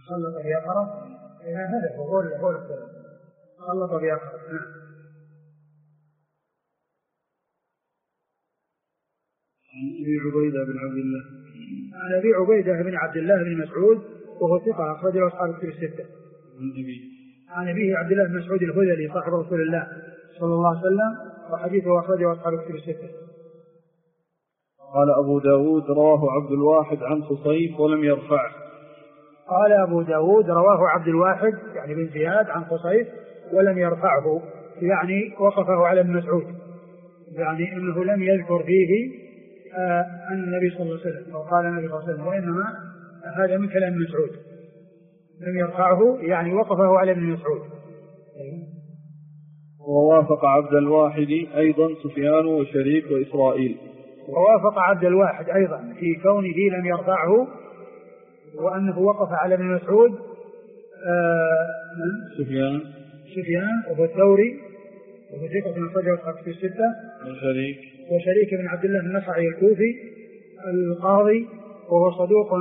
خلط بأقرب هذا هو السبب، خلط بأقرب. عن أبي عبيدة بن عبد الله بن مسعود وهو ثقة أخرجه أصحاب الكتب الستة. عن أبيه عبد الله بن مسعود الهذلي صاحب رسول الله صلى الله عليه وسلم وحديثه أخرجه أصحاب الكتب الستة. قال أبو داود رواه عبد الواحد عن خصيف ولم يرفعه. قال أبو داود رواه عبد الواحد يعني بن زياد عن خصيف ولم يرفعه، يعني وقفه على ابن مسعود، يعني أنه لم يذكر فيه أن النبي صلى الله عليه وسلم أو قال النبي صلى الله عليه وسلم، وإنما هذا من كلام ابن مسعود لم يرفعه، يعني وقفه على ابن مسعود. ووافق عبد الواحد أيضا سفيان وشريك وإسرائيل. ووافق عبد الواحد أيضا في كونه لم يرفعه وأنه وقف على ابن مسعود سفيان وهو الثوري وهو ثقة من أخرجه أصحاب الكتب الستة. وشريك بن عبد الله النخعي الكوفي القاضي وهو صدوق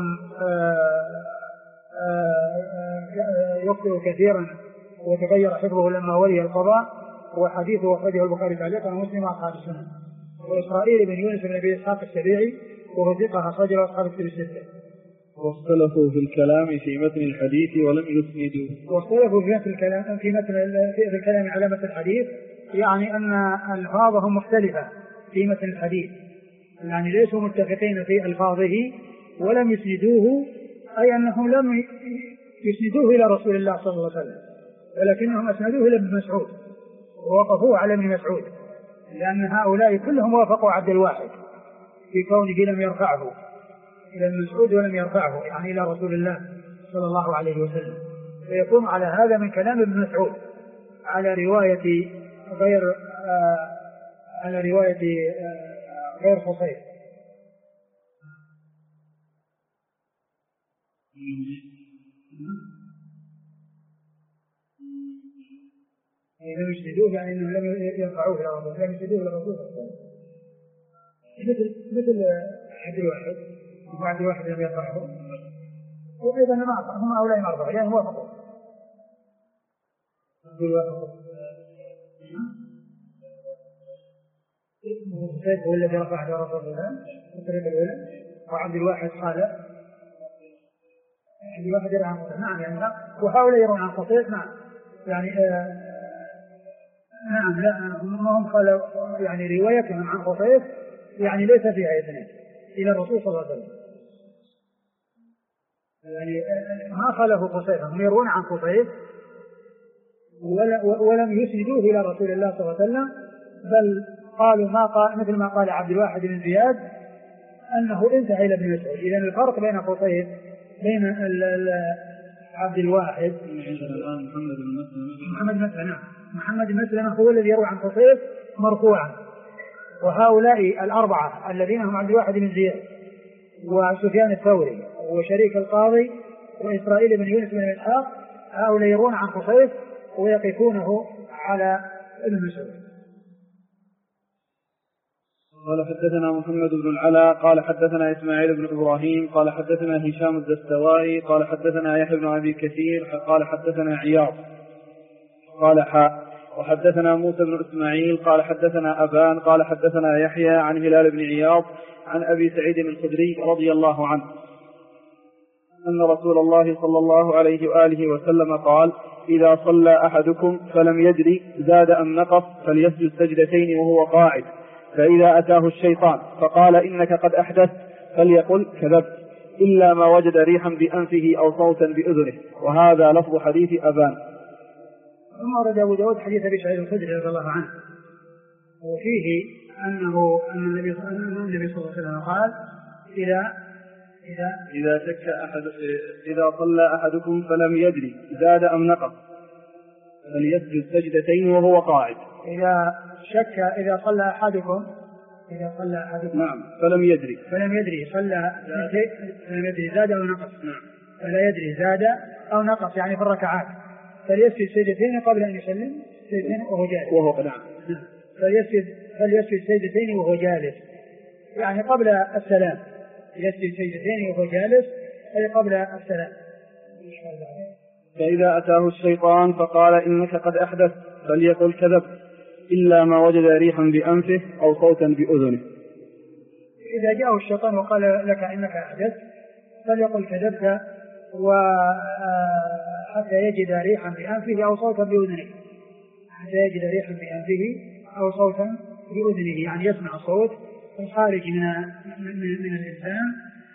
يخطئ كثيرا وتغير حفظه لما ولي القضاء، وحديثه أخرجه البخاري تعليقا ومسلم وأصحاب السنن. وإسرائيل بن يونس بن أبي إسحاق السبيعي وهو ثقة أخرجه أصحاب الكتب الستة. واختلفوا في الكلام في متن الحديث ولم يسندوه. واختلفوا في الكلام على متن الحديث، يعني أن ألفاظهم مختلفة في متن الحديث، يعني ليسوا متفقين في ألفاظه ولم يسندوه، أي أنهم لم يسندوه إلى رسول الله صلى الله عليه وسلم، ولكنهم أسندوه إلى ابن مسعود ووقفوه على ابن مسعود، لأن هؤلاء كلهم وافقوا عبد الواحد في كونه لم يرفعه إلى ابن مسعود ولم يرفعه يعني إلى رسول الله صلى الله عليه وسلم، فيكون على هذا من كلام ابن مسعود على رواية غير خصيف. لم يسندوه يعني أنهم لم يرفعوه إلى رسول، لم يسندوه إلى رسول مثل عبد الواحد وعبد الواحد لم يرفعه، وأيضا هم هؤلاء ما رفعوا يعني وافقوا عبد الواحد هو الذي رفع إلى رسول الله الطريقة الأولى، وعبد الواحد قال عبد الواحد يرى عن خصيص، نعم يعني وهؤلاء يرون عن خصيص، نعم يعني نعم لا هم قالوا يعني روايتهم عن خصيص يعني ليس فيها إثنين إلى الرسول صلى الله عليه وسلم، يعني ما خالفوا خصيصا، هم يرون عن خصيص ولم يسندوه إلى رسول الله صلى الله عليه وسلم، بل قالوا مثل ما قال عبد الواحد بن زياد أنه انتهى إلى ابن مسعود. إذن الفرق بين خصيص بين عبد الواحد محمد بن مسلمة هو الذي يروي عن خصيص مرفوعا، وهؤلاء الأربعة الذين هم عبد الواحد بن زياد وسفيان الثوري وشريك القاضي وإسرائيل بن يونس بن إسحاق هؤلاء يرون عن خصيص ويقفونه على ابن مسعود. قال حدثنا محمد بن العلاء قال حدثنا إسماعيل بن إبراهيم قال حدثنا هشام الدستوائي قال حدثنا يحيى بن أبي كثير قال حدثنا عياض قال وحدثنا موسى بن إسماعيل قال حدثنا أبان قال حدثنا يحيى عن هلال بن عياض عن أبي سعيد الخدري رضي الله عنه أن رسول الله صلى الله عليه وآله وسلم قال: إذا صلى أحدكم فلم يدري زاد أم نقص فليسجد سجدتين وهو قاعد، فإذا أتاه الشيطان فقال إنك قد أحدثت فليقل كذبت، إلا ما وجد ريحا بأنفه أو صوتا بأذنه. وهذا لفظ حديث أبان. ثم ورد أبو داود حديث أبي سعيد الخدري رضي الله عنه، وفيه أن النبي صلى الله عليه وسلم قال: إذا صلى أحدكم فلم يدري زاد أم نقص فليسجد سجدتين وهو قاعد. إذا صلى أحدكم نعم فلم يدري زاد أو نقص، فلا يدري زاد أو نقص يعني في الركعات، فليسجد سجدتين قبل أن يسلم سجدتين وهو جالس. فليسجد سجدتين وهو جالس يعني قبل السلام، يسجد سجدتين وهو جالس أي قبل السلام. فإذا أتاه الشيطان فقال إنك قد أحدث فليقل كذب إلا ما وجد ريحا بأنفه أو صوتا بأذنه. إذا جاءه الشيطان وقال لك إنك أحدث فليقل كذبت وحتى يجد ريحا بأنفه أو صوتا بأذنه، حتى يجد ريحا بأنفه أو صوتا بأذنه، يعني يسمع صوت الخارج من الإنسان.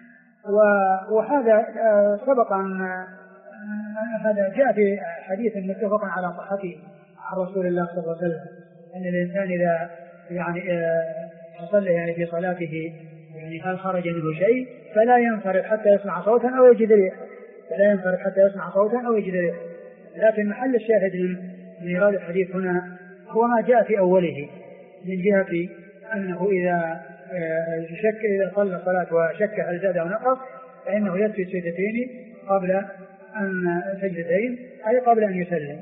وهذا سبق أن هذا جاء في حديث متفق على صحته عن رسول الله صلى الله عليه وسلم أن الإنسان إذا صلى يعني في صلاته يعني هل خرج منه شيء فلا ينصرف حتى يسمع صوتا أو يجد ريحا، فلا ينصرف حتى يسمع صوتا أو يجد ريحا. لكن محل الشاهد من إيراد الحديث هنا هو ما جاء في أوله من جهة أنه إذا صلى الصلاة وشك هل زاد أو نقص فإنه يكفي سجدتين قبل أن سجدتين أي قبل أن يسلم.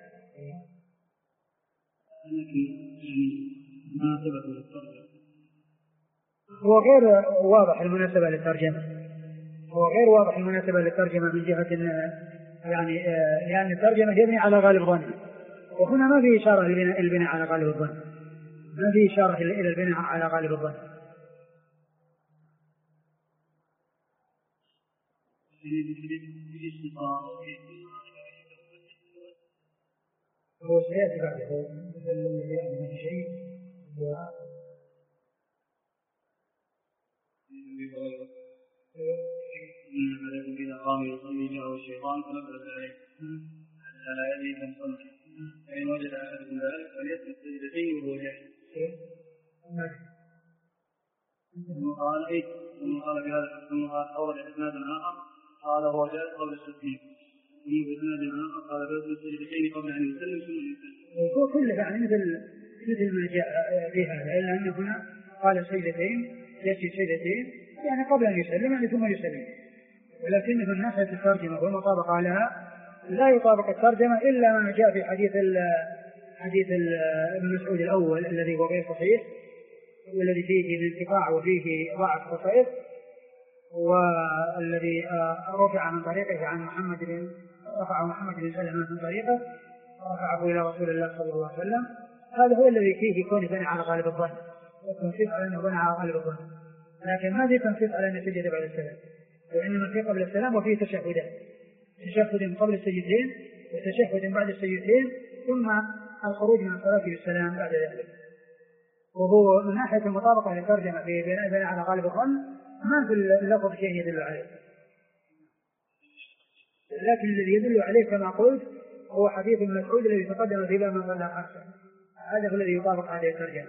هو غير واضح المناسبة للترجمة، من جهة يعني لأن الترجمة يبني على غالب الظن، وهنا ما في إشارة للبناء على غالب الظن، ما في إشارة إلى البناء على غالب الظن. هو سيأتي بعده الذي يعمل شيء إذا قام يصلي جاءه الشيطان فنبذ عليه حتى لا يدري كم صلى، فإن وجد أحدكم ذلك فليسجد سجدتين وهو جاهز. ثم قال بهذا ثم قال أورد إسنادا آخر قال هو جاهز قبل التسليم، ثم بإسناد آخر قال فليسجد سجدتين قبل أن يسلم ثم يسلم. هو كله يعني مثل ما جاء في هذا، إلا أن هنا قال سجدتين يسجد سجدتين يعني قبل أن يسلم يعني ثم يسلم، ولكنه من ناحية الترجمة والمطابقة لها لا يطابق الترجمة إلا ما جاء في حديث ابن مسعود الأول الذي هو غير صحيح والذي فيه الانقطاع وفيه ضعف خطئ، والذي رفع من طريقه عن محمد بن سلمة من طريقه رفعه إلى رسول الله صلى الله عليه وسلم. هذا هو الذي فيه يكون بنى على غالب الظن، والتنصيص على أنه بنى على غالب الظن، لكن ما في تنصيص على أن سجد بعد السلام، وإنما فيه قبل السلام وفيه تشهدان، تشهد قبل السجدتين وتشهد بعد السجدتين ثم الخروج من الصلاة بالسلام بعد ذلك. وهو من ناحية المطابقة للترجمة في بناء على غالب الظن ما في اللفظ شيء يدل عليه، لكن الذي يدل عليه كما قلت هو حديث مسعود الذي تقدم في باب من صلى خمسا، هذا هو الذي يطابق هذه الترجمة.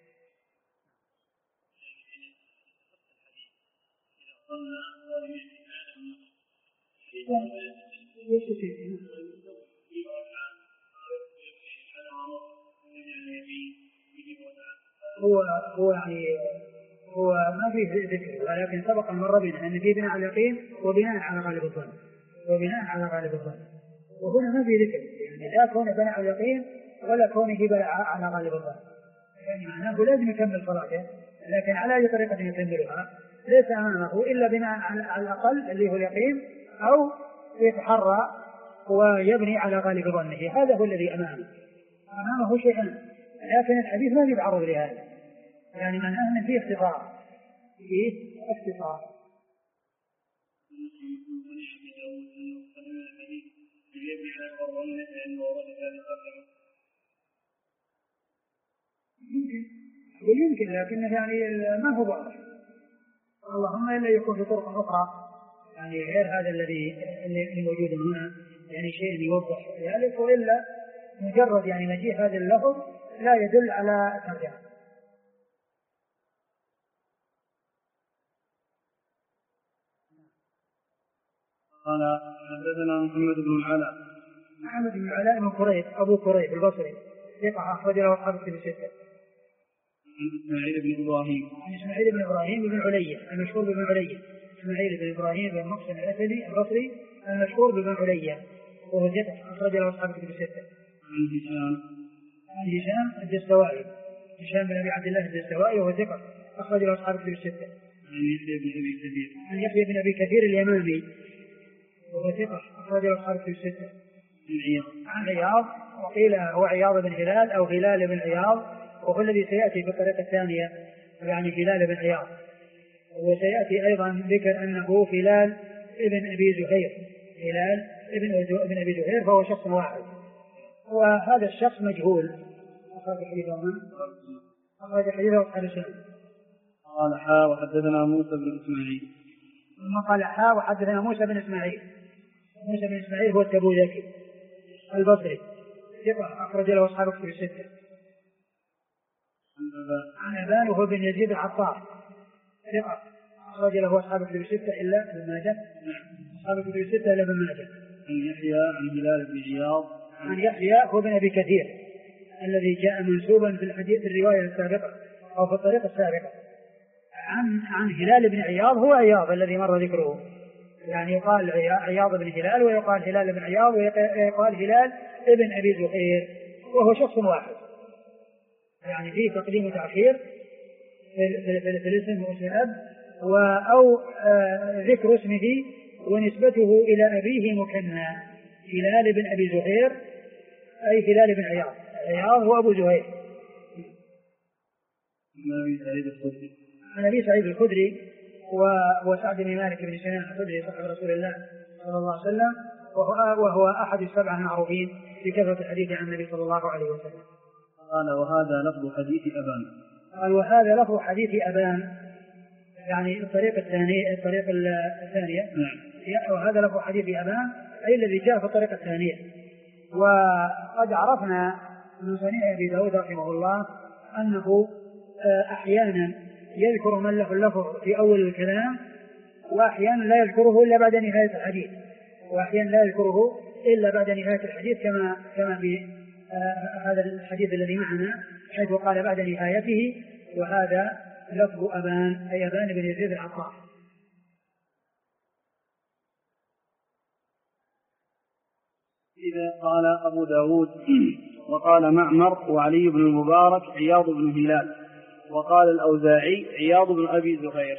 هو ما فيه ذكر، ولكن سبق مرة بنا أن فيه بناء على اليقين وبناء على غالب الظن، وهنا ما فيه ذكر، يعني لا كون بناء على اليقين ولا كونه بناء على غالب الظن، يعني معناه لازم يكمل صلاته، لكن على أي طريقة يكملها ليس أمامه إلا بناء على الأقل اللي هو اليقين، أو يتحرى ويبني على غالب ظنه، هذا هو الذي أمامه شيئا. لكن الحديث ما يتعرض لهذا، يعني من أن فيه اختصار يمكن، لكن يعني ما هو واضح، اللهم إلا يكون في طرق أخرى يعني غير هذا اللي موجود هنا، يعني شيء يوضح ذلك، وإلا مجرد يعني مجيء هذا اللفظ لا يدل على ترجمة. قال حدثنا محمد بن العلاء بن قريب أبو قريب البصري ثقة أخرج له أصحاب الكتب الستة. إسماعيل بن إبراهيم بن علية المشهور بن علية، إسماعيل بن إبراهيم بن محسن الأسدي البصري المشهور بن علية، وهو ثقة أخرج له أصحاب الكتب الستة. عن هشام الدستوائي، هشام بن أبي عبد الله الدستوائي وهو ثقة أخرج له أصحاب الكتب الستة. عن يحيى بن أبي كثير اليمامي وهو ثقة أخرجه أصحاب الكتب الستة. عن عياض، وقيل هو عياض بن هلال أو هلال بن عياض، وهو الذي سيأتي في الطريقة الثانية يعني هلال بن عياض. وسيأتي أيضا ذكر أنه هلال ابن أبي زهير، هلال ابن أبي زهير، فهو شخص واحد، وهذا الشخص مجهول. أخرج حديثه أصحاب السنن. قال وحدثنا موسى بن إسماعيل. ثم قال وحدثنا موسى بن إسماعيل. موسى بن إسماعيل هو التبوذكي البصري ثقة أخرج له أصحاب الكتب الستة. عن أبان وهو بن يزيد العطار ثقة أخرج له أصحاب الكتب الستة إلا ابن ماجه. أصحاب الكتب الستة إلا ابن ماجه. عن يحيى عن هلال بن عياض. عن يحيى هو بن أبي كثير الذي جاء منسوبا في الحديث في الرواية السابقة أو في الطريقة السابقة. عن هلال بن عياض هو عياض الذي مر ذكره، يعني يقال عياض بن هلال ويقال هلال بن عياض ويقال هلال ابن أبي زهير، وهو شخص واحد، يعني فيه تقديم وتأخير في الاسم واسم الأب أو ذكر اسمه ونسبته إلى أبيه مكنى. هلال بن أبي زهير أي هلال بن عياض، عياض هو أبو زهير. عن أبي سعيد الخدري وسعد بن مالك بن سنان الخدري صاحب رسول الله صلى الله عليه وسلم، وهو أحد السبعة المعروفين بكثرة الحديث عن النبي صلى الله عليه وسلم. قال وهذا لفظ حديث أبان. قال وهذا لفظ حديث أبان، يعني الطريقة الثانية وهذا لفظ حديث أبان أي الذي جاء في الطريقة الثانية. وقد عرفنا من صنيع أبي داود رحمه الله أنه أحيانا يذكر من له اللفظ في أول الكلام، وأحيانا لا يذكره إلا بعد نهاية الحديث، وأحيانا لا يذكره إلا بعد نهاية الحديث كما في هذا الحديث الذي معنا حيث قال بعد نهايته وهذا لفظ أبان أي أبان بن يزيد العطار. إذا قال أبو داود وقال معمر وعلي بن المبارك عياض بن هلال، وقال الأوزاعي عياض بن أبي زهير.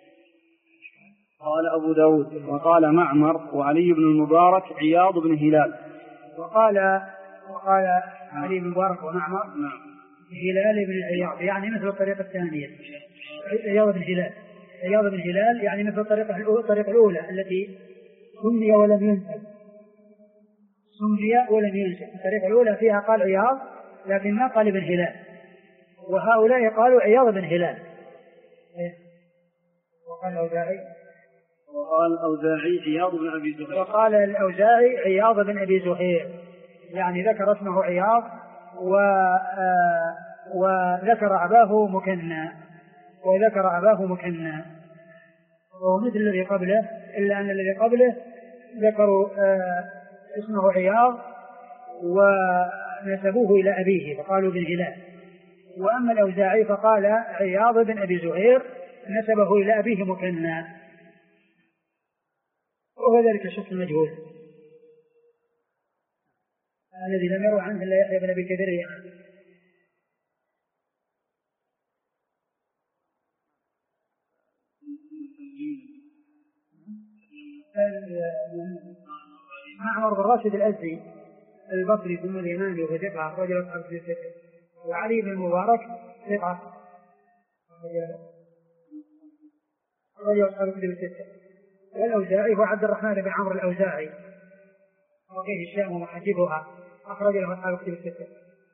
قال أبو داود وقال معمر وعلي بن المبارك عياض بن هلال، وقال علي بن المبارك ومعمر هلال بن عياض، يعني مثل الطريقة الثانية عياض بن هلال يعني مثل الطريقة الأولى التي سمي ولم ينسب. الطريقة الأولى فيها قال عياض لكن ما قال ابن هلال، وهؤلاء قالوا عياض بن هلال. وقال الأوزاعي عياض بن أبي زهير. وقال الأوزاعي عياض بن أبي زهير، يعني ذكر اسمه عياض وذكر أباه مكنى وهو مثل الذي قبله، إلا أن الذي قبله ذكروا اسمه عياض ونسبوه إلى أبيه فقالوا بن هلال، وأما الأوزاعي فقال عياض بن أبي زهير نسبه إلى أبيه مكنى، وهو ذلك الشخص المجهول الذي لم يروى عنه إلا يحيى بن أبي كثير يعني. معمر بن راشد الأزدي البصري ثم اليماني وهو ثقة رجل أصحاب الكتب الستة، وعلي بن المبارك ثقة رجل أصحاب الكتب الستة، والأوزاعي هو عبد الرحمن بن عمرو الأوزاعي وفيه الشام ومحاجبها أخرج له أصحاب الكتب الستة.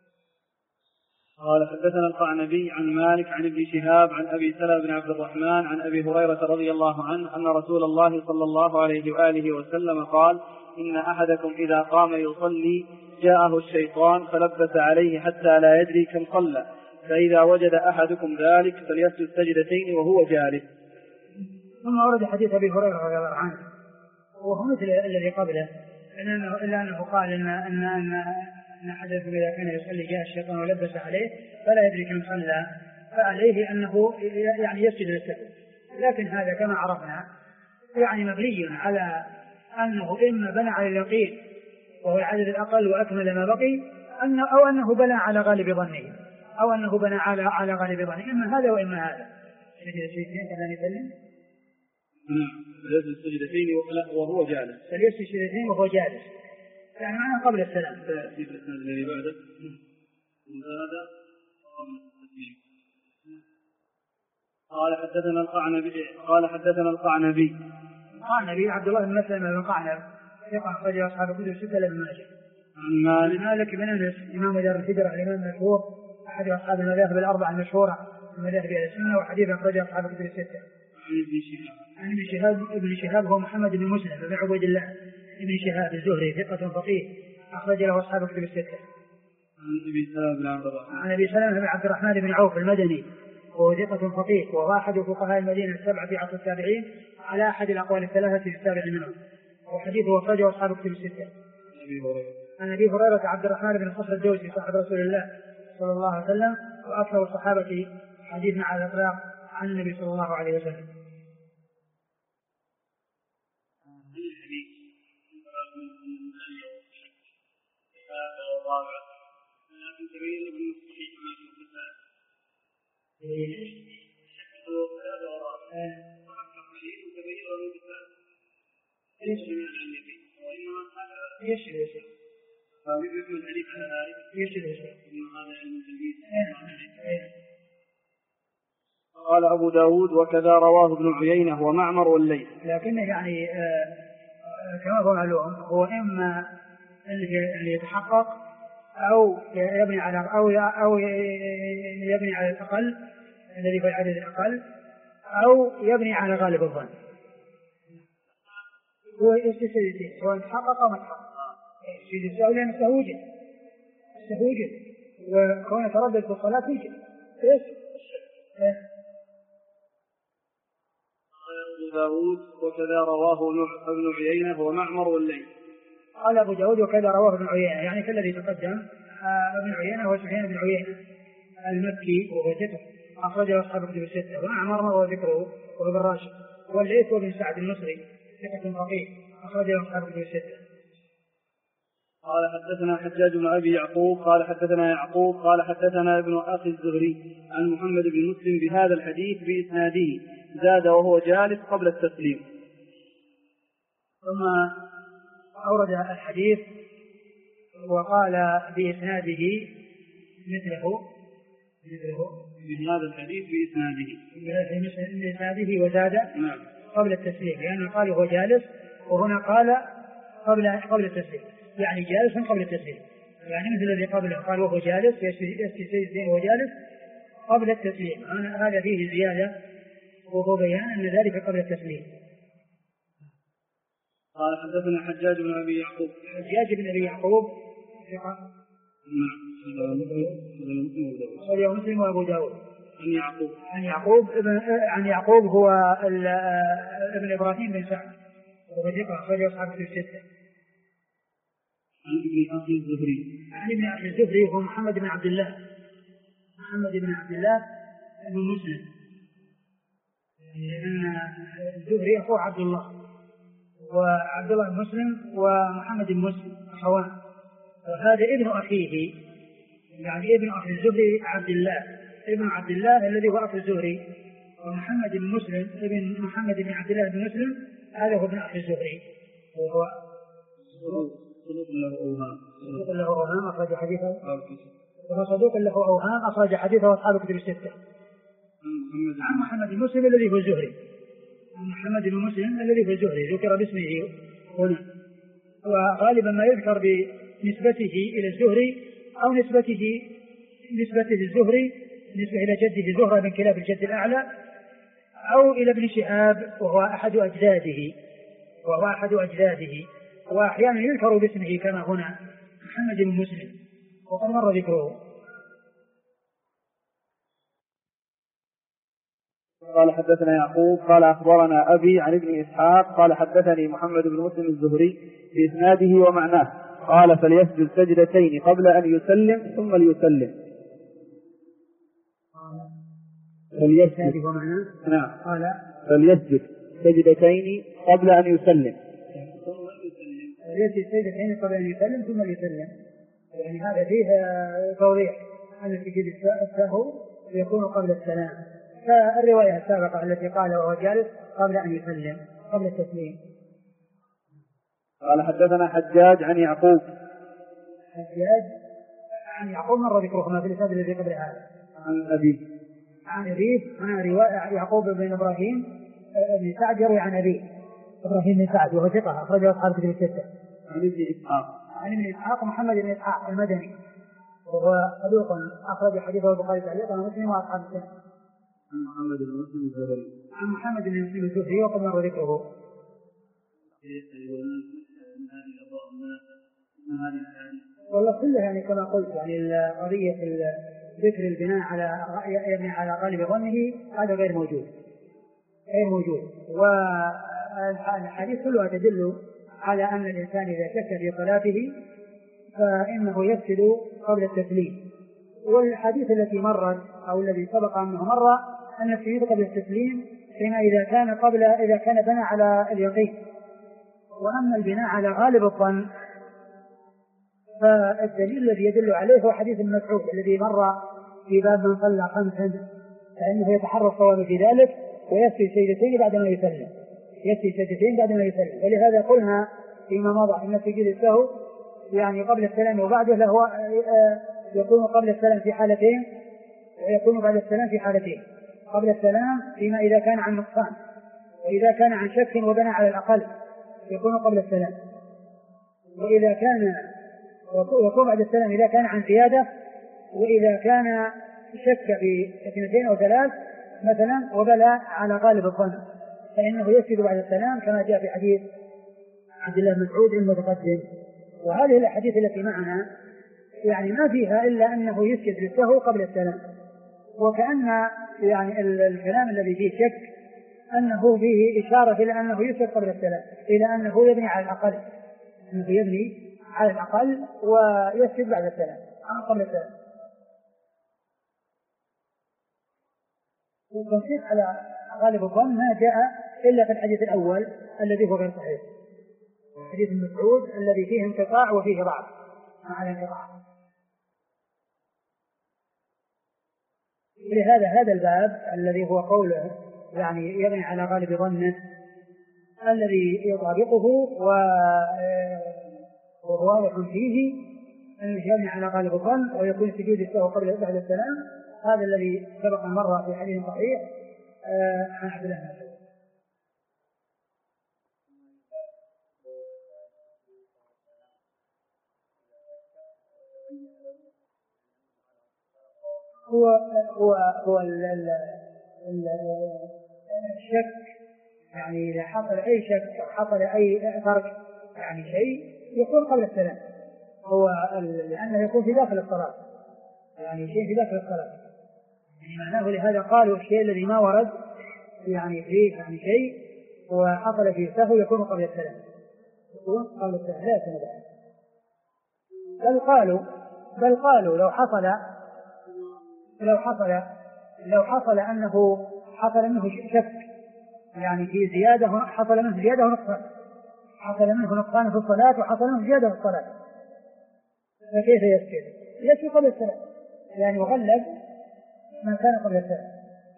قال حدثنا القعنبي عن مالك عن ابن شهاب عن أبي سلمة بن عبد الرحمن عن أبي هريرة رضي الله عنه أن رسول الله صلى الله عليه وآله وسلم قال إن أحدكم إذا قام يصلي جاءه الشيطان فلبس عليه حتى لا يدري كم صلى، فإذا وجد أحدكم ذلك فليسجد سجدتين وهو جالس. ثم ورد حديث أبي هريرة رضي الله عنه وهو مثل الذي قبله، إلا أنه قال أن أحدكم إذا كان يصلي جاء الشيطان ولبس عليه فلا يدري كم صلى، فعليه أنه يعني يسجد للسهو، لكن هذا كما عرفنا يعني مبني على أنه إما بنى على اليقين وهو العدد الأقل وأكمل ما بقي، أو أنه بنى على غالب ظنه، إما هذا وإما هذا. فليسجد السجدتين وهو جالس. فليسجد السجدتين وهو جالس، يعني معناه قبل السلام. في الإسناد الذي بعده هذا قبل التسليم. قال حدثنا القعنبي عبد الله بن مسلم بن قعنب ثقة أخرج أصحاب الكتب الستة إلا ابن ماجه. عن مالك بن أنس إمام دار الهجرة الإمام المشهور أحد أصحاب المذاهب الأربعة المشهورة من مذاهب أهل السنة، وحديث أخرج أصحاب الكتب الستة. عن ابن شهاب هو محمد بن مسلم بن عبيد الله ابن شهاب الزهري ثقة فقيه أخرج له أصحاب الكتب الستة. عن أبي سلمة بن عبد الرحمن بن عوف المدني وهو ثقة فقيه وهو أحد فقهاء المدينة السبعة في عصر التابعين على أحد الأقوال الثلاثة في السابع منهم، وحديثه أخرجه أصحاب الكتب الستة. عن أبي هريرة عبد الرحمن بن صخر الدوسي صاحب رسول الله صلى الله عليه وسلم وأكثر الصحابة حديثنا على الإطلاق عن النبي صلى الله عليه وسلم. قال أبو داود وكذا رواه ابن عيينة ومعمر والليث. لكنه يعني كما هو معلوم هو إما اللي يتحقق أو يبني على يبني على الأقل الذي في العدد الأقل أو يبني على غالب الظن. هو يستسلم سواء تحقق أو ما تحقق يستسلم لأنه سهوجه وكون يتردد في الصلاة يوجد أبو داود وكذا رواه ابن عيينة ومعمر والليث. قال أبو داود وكذا رواه ابن عيينة يعني كالذي تقدم. ابن عيينة هو سفيان بن عيينة المكي وهو ثقة أخرجه أصحاب الكتب الستة. ومعمر وهو ذكره وابن راشد والليث وابن سعد المصري ثقة فقيه أخرجه أصحاب الكتب الستة. قال حدثنا حجاج بن أبي يعقوب قال حدثنا ابن أخي الزهري عن محمد بن مسلم بهذا الحديث بإسناده زاد وهو جالس قبل التسليم. ثم أورد الحديث وقال بإسناده مثله بهذا الحديث بإسناده وزاد قبل التسليم لأنه قال وهو جالس وهنا قال قبل التسليم يعني جالس قبل التسليم يعني مثل الذي قبله قال وهو جالس يستسلم وهو جالس قبل التسليم. هذا فيه زيادة وهو بيان أن ذلك قبل التسليم. قال حدثنا حجاج بن أبي يعقوب مسلم وأبو داود عن يعقوب هو ابن إبراهيم بن سعد وهو ثقة أخرجه أصحاب الكتب الستة. عن ابن أخي الزهري هو محمد بن عبد الله بن مسلم لأن الزهري أخوه عبد الله وعبد الله بن مسلم ومحمد بن مسلم أخوان وهذا ابن أخيه يعني ابن أخي الزهري ابن عبد الله الذي هو أخي الزهري ومحمد بن مسلم ابن محمد بن عبد الله بن مسلم هذا هو ابن أخي الزهري وهو صدوق له أوهام أخرج حديثه صدوق له أوهام أخرج حديثه أصحاب الكتب الستة. عن محمد بن مسلم الذي هو الزهري ذكر باسمه هنا وغالبا ما يذكر بنسبته إلى الزهري أو نسبته الزهري نسبة إلى جده زهرة بن كلاب الجد الأعلى أو إلى ابن شهاب وهو أحد أجداده وأحيانا يذكر باسمه كما هنا محمد بن مسلم وقد مر ذكره. قال حدثنا يعقوب قال أخبرنا أبي عن ابن إسحاق قال حدثني محمد بن مسلم الزهري بإسناده ومعناه قال فليسجد سجدتين قبل أن يسلم ثم ليسلم. فليسجد سجدتين قبل أن يسلم ثم ليسلم يعني هذا فيه توضيح أن السجود السهو يكون قبل السلام. فالرواية السابقة التي قال وهو جالس قبل أن يسلم قبل التسليم. قال حدثنا حجاج عن يعقوب. حجاج عن يعقوب مر ذكرهما في الإسناد الذي قبل هذا. عن أبيه عن رواية يعقوب بن إبراهيم بن سعد يروي عن أبيه إبراهيم بن سعد وهو ثقة أخرجه أصحاب كتب الستة. عن ابن إسحاق محمد بن إسحاق المدني وهو صدوق أخرج حديثه البخاري تعليقا ومسلم وأصحاب السنة. عن محمد بن مسلم الزهري وقد مر ذكره. والله كله يعني كما قلت يعني قضية ذكر البناء على غالب ظنه هذا غير موجود والحديث كلها تدل على أن الإنسان إذا شك في صلاته فإنه يفسد قبل التسليم. والحديث التي مرت أو الذي سبق أنه مر أن السجود قبل التسليم فيما إذا كان بنى على اليقين. وأما البناء على غالب الظن فالدليل الذي يدل عليه هو حديث ابن مسعود الذي مر في باب من صلى 5 فإنه يتحرى الصواب في ذلك ويسجد سجدتين بعد ما يسلم. ولهذا قلنا فيما مضى أن سجود السهو يعني قبل السلام وبعده له يكون قبل السلام في حالتين ويكون بعد السلام في حالتين. قبل السلام فيما إذا كان عن نقصان وإذا كان عن شك وبنى على الأقل يكون قبل السلام. وإذا كان ويكون بعد السلام إذا كان عن زيادة وإذا كان شك في 2 أو 3 مثلا وبلى على غالب الظن فإنه يسجد بعد السلام كما جاء في حديث عبد الله بن مسعود المتقدم. وهذه الأحاديث التي معنا يعني ما فيها إلا أنه يسجد للسهو قبل السلام. وكأن يعني الكلام الذي فيه شك أنه فيه إشارة إلى أنه يسجد قبل السلام إلى أنه يبني على الأقل ويسجد بعد السلام قبل السلام. والتنصيص على غالب الظن ما جاء إلا في الحديث الأول الذي هو غير صحيح حديث ابن مسعود الذي فيه انقطاع وفيه ضعف مع الانقطاع. لهذا هذا الباب الذي هو قوله يعني يبني على غالب ظنه الذي يطابقه وهو واضح فيه أنه يبني على غالب الظن ويكون سجود السهو قبل بعد السلام. هذا الذي سبق مرة في حديث صحيح عن عبد الله بن مسعود. هو الشك يعني إذا حصل أي شك أو حصل أي ترك يعني شيء يكون قبل السلام هو لأنه يكون في داخل الصلاة يعني شيء في داخل الصلاة يعني معناه. لهذا قالوا الشيء الذي ما ورد يعني فيه يعني شيء وحصل فيه سهو يكون قبل السلام لا يكون ذلك. بل قالوا لو حصل أنه حصل منه شك يعني في زيادة حصل منه زيادة ونقصان حصل منه نقصان في الصلاة وحصل منه زيادة في الصلاة فكيف يسجد قبل السلام يعني وغلب ما كان قبل السلام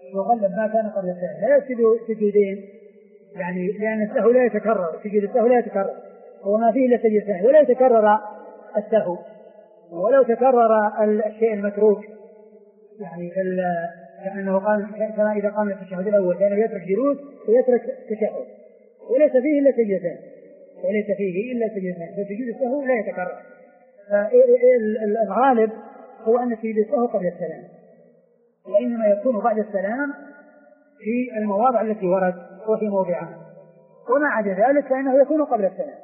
لا يسجد سجودين يعني لأن السهو لا يتكرر سجود السهو لا يتكرر هو ما فيه إلا سجود السهو ولا يتكرر السهو. ولو تكرر الشيء المتروك يعني كأنه قام كما إذا قام التشهد الأول كان يترك جلوس ويترك تشهد وليس فيه إلا سجدتين فسجود السهو لا يتكرر. الغالب هو أن سجود السهو قبل السلام وإنما يكون بعد السلام في المواضع التي ورد وفي موضعها وما عدا ذلك فإنه يكون قبل السلام.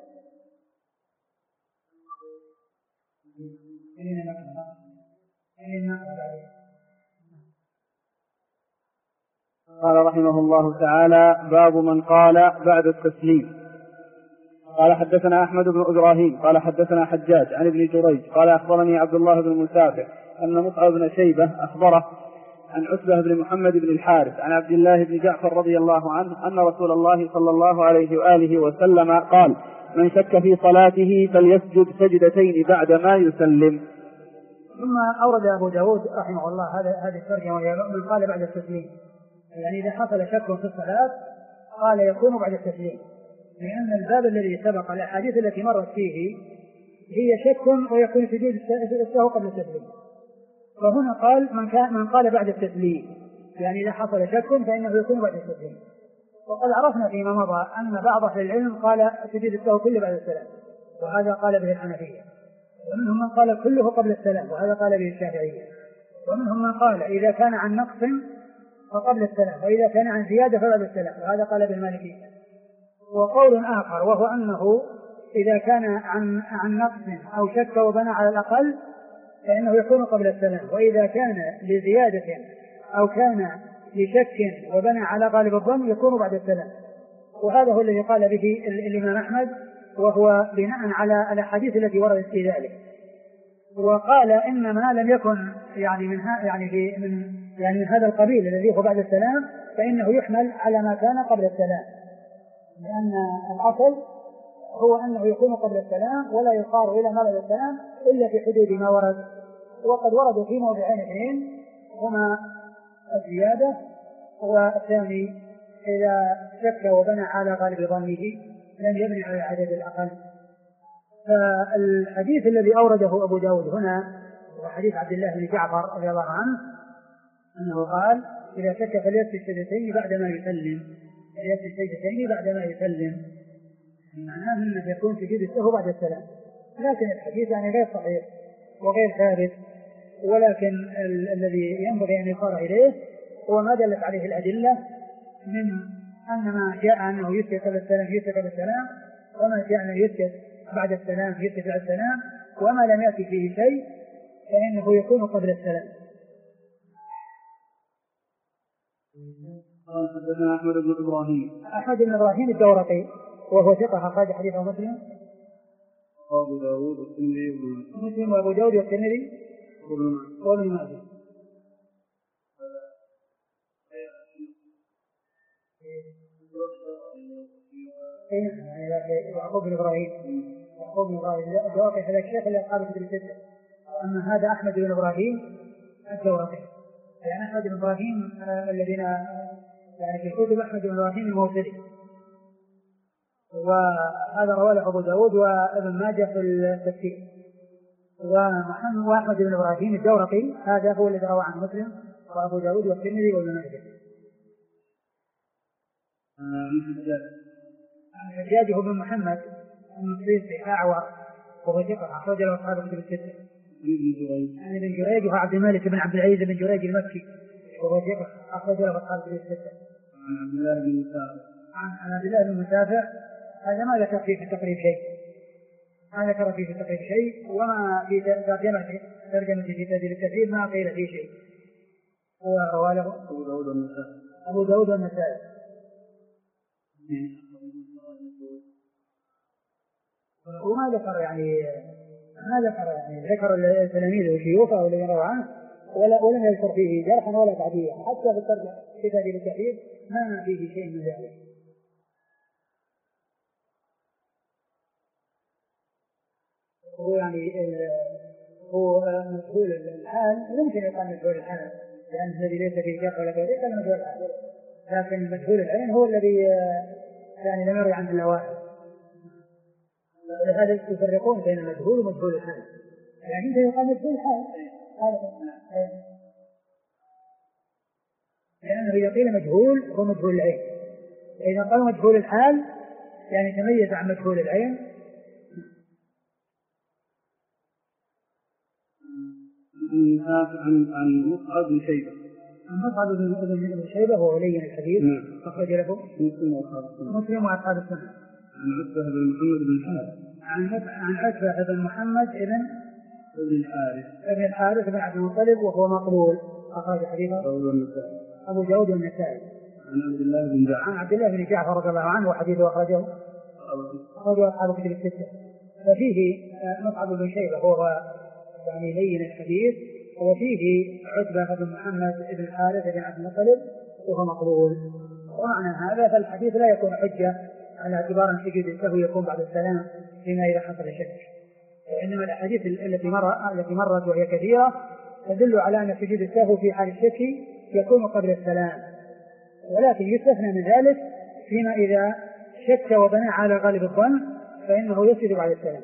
قال رحمه الله تعالى باب من قال بعد التسليم. قال حدثنا أحمد بن إبراهيم قال حدثنا حجاج عن ابن جريج قال أخبرني عبد الله بن مسافر أن مصعب بن شيبة أخبره عن عتبة بن محمد بن الحارث عن عبد الله بن جعفر رضي الله عنه أن رسول الله صلى الله عليه وآله وسلم قال من شك في صلاته فليسجد سجدتين بعد ما يسلم. ثم أورد أبو داود رحمه الله هذه الترجمة من قال بعد التسليم يعني إذا حصل شك في الصلاة قال يكون بعد التسليم، لأن الباب الذي سبق الأحاديث التي مرت فيه هي شك ويكون سجود السهو قبل التسليم، فهنا قال من قال بعد التسليم، يعني إذا حصل شك فإنه يكون بعد التسليم. وقد عرفنا فيما مضى أن بعض أهل العلم قال سجود السهو كله بعد السلام، وهذا قال به الحنفية، ومنهم من قال كله قبل السلام، وهذا قال به الشافعية، ومنهم من قال إذا كان عن نقص فقبل السلام، وإذا كان عن زيادة فبعد السلام، وهذا قال به المالكية. وقول آخر وهو أنه إذا كان عن نقص أو شك وبنى على الأقل فإنه يكون قبل السلام، وإذا كان لزيادة أو كان لشك وبنى على غالب الظن يكون بعد السلام، وهذا هو الذي قال به الإمام أحمد، وهو بناء على الأحاديث التي وردت في ذلك. وقال إن ما لم يكن يعني من هذا القبيل الذي هو بعد السلام فإنه يحمل على ما كان قبل السلام، لأن الأصل هو أنه يكون قبل السلام ولا يصار إلى ما بعد السلام إلا في حدود ما ورد. وقد وردوا في موضعين اثنين هما الزيادة، والثاني إذا شك وبنى على غالب ظنه لم يبني على العدد الأقل. فالحديث الذي أورده أبو داود هنا وحديث عبد الله بن جعفر رضي الله عنه أنه قال إذا شك فليسجد سجدتين بعدما يسلم، معناه أنه يكون سجود السهو بعد السلام، لكن الحديث يعني غير صحيح وغير ثابت، ولكن الذي ينبغي أن يصار إليه هو ما دلت عليه الأدلة من أن ما جاء أنه يسجد قبل السلام يسجد قبل السلام، وما جاء أنه يسجد بعد السلام يسجد بعد السلام، وما لم يأتي فيه شيء فإنه يكون قبل السلام. قال حدثنا أحمد بن إبراهيم الدورقي وهو ثقة أخرج حديثه مسلم وأبو داود والترمذي وابن ماجه. يعقوب بن إبراهيم الدورقي هذا الشيخ اللي قال في الستة، أما هذا أحمد بن إبراهيم الدورقي، يعني أحمد بن إبراهيم الذين يعني في كتب أحمد بن إبراهيم الموصلي، وهذا رواه أبو داود وابن ماجه في التفسير. وأحمد بن إبراهيم الدورقي هذا هو الذي روى عن مسلم وأبو داود والترمذي وابن ماجه. الحجاج هو بن محمد المصري أعور وهو ثقة أخرج له أصحاب الكتب الستة. عن ابن جريج وهو عبد الملك بن عبد العزيز بن جريج المكي وهو ثقة أخرج له أصحاب الكتب الستة. عن عبد الله بن مسافر هذا ما ذكر فيه في التقريب شيء، وما في ترجمة في تدريب الكثير ما قيل فيه شيء، هو رواه أبو داود والنسائي. وما ذكر يعني ذكر التلاميذ وشيوخه والذين رووا عنه ولم يذكر فيه جرحا ولا تعديلا، حتى في الترجمة في تدريب الكثير ما فيه شيء من ذلك. هو يعني هو مجهول الحال، يمكن يقال مجهول الحال لأن الذي ليس فيه جرح ولا تعديل كان مجهول الحال، لكن مجهول العين هو الذي يعني لم يروي عنه إلا واحد. لهذا يفرقون بين المجهول ومجهول الحال، يعني إذا يقال مجهول الحال لأنه إذا قيل مجهول هو مجهول العين، إذا قال مجهول الحال يعني تميز عن مجهول العين. عن مصعب بن شيبة. مصعب بن شيبة هو ولي الحديث أخرج له مسلم وأصحاب السنة. عن عتبة بن محمد بن الحارث. عن عتبة بن محمد بن الحارث بن عبد المطلب وهو مقبول أخرج حديثه أبو داود والنسائي. عن عبد الله بن جعفر رضي الله عنه وحديثه أخرجه أصحاب الكتب الستة. وفيه مصعب بن شيبة هو يعني لين الحديث، وفيه عتبة بن محمد بن الحارث بن عبد المطلب وهو مقبول. ومعنى هذا فالحديث لا يكون حجة على اعتبار أن سجود السهو يكون بعد السلام فيما إذا حصل شك، وإنما الأحاديث التي مرت وهي كثيرة تدل على أن سجود السهو في حال الشك يكون قبل السلام، ولكن يستثنى من ذلك فيما إذا شك وبنى على غالب الظن فإنه يسجد بعد السلام.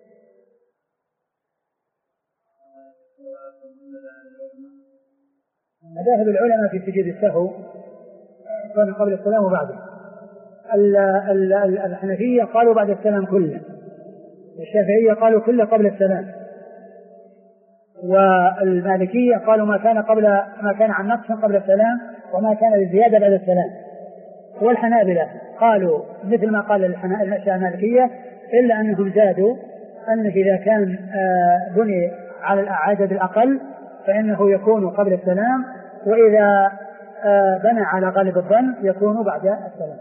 مذاهب العلماء في سجود السهو كان قبل السلام وبعده. الحنفية قالوا بعد السلام كله، والشافعية قالوا كله قبل السلام، والمالكية قالوا ما كان عن نقص قبل السلام وما كان للزيادة بعد السلام، والحنابلة قالوا مثل ما قال المالكية إلا أنهم زادوا أنه إذا كان بني على العدد الأقل فإنه يكون قبل السلام، وإذا بنى على غالب الظن يكون بعد السلام.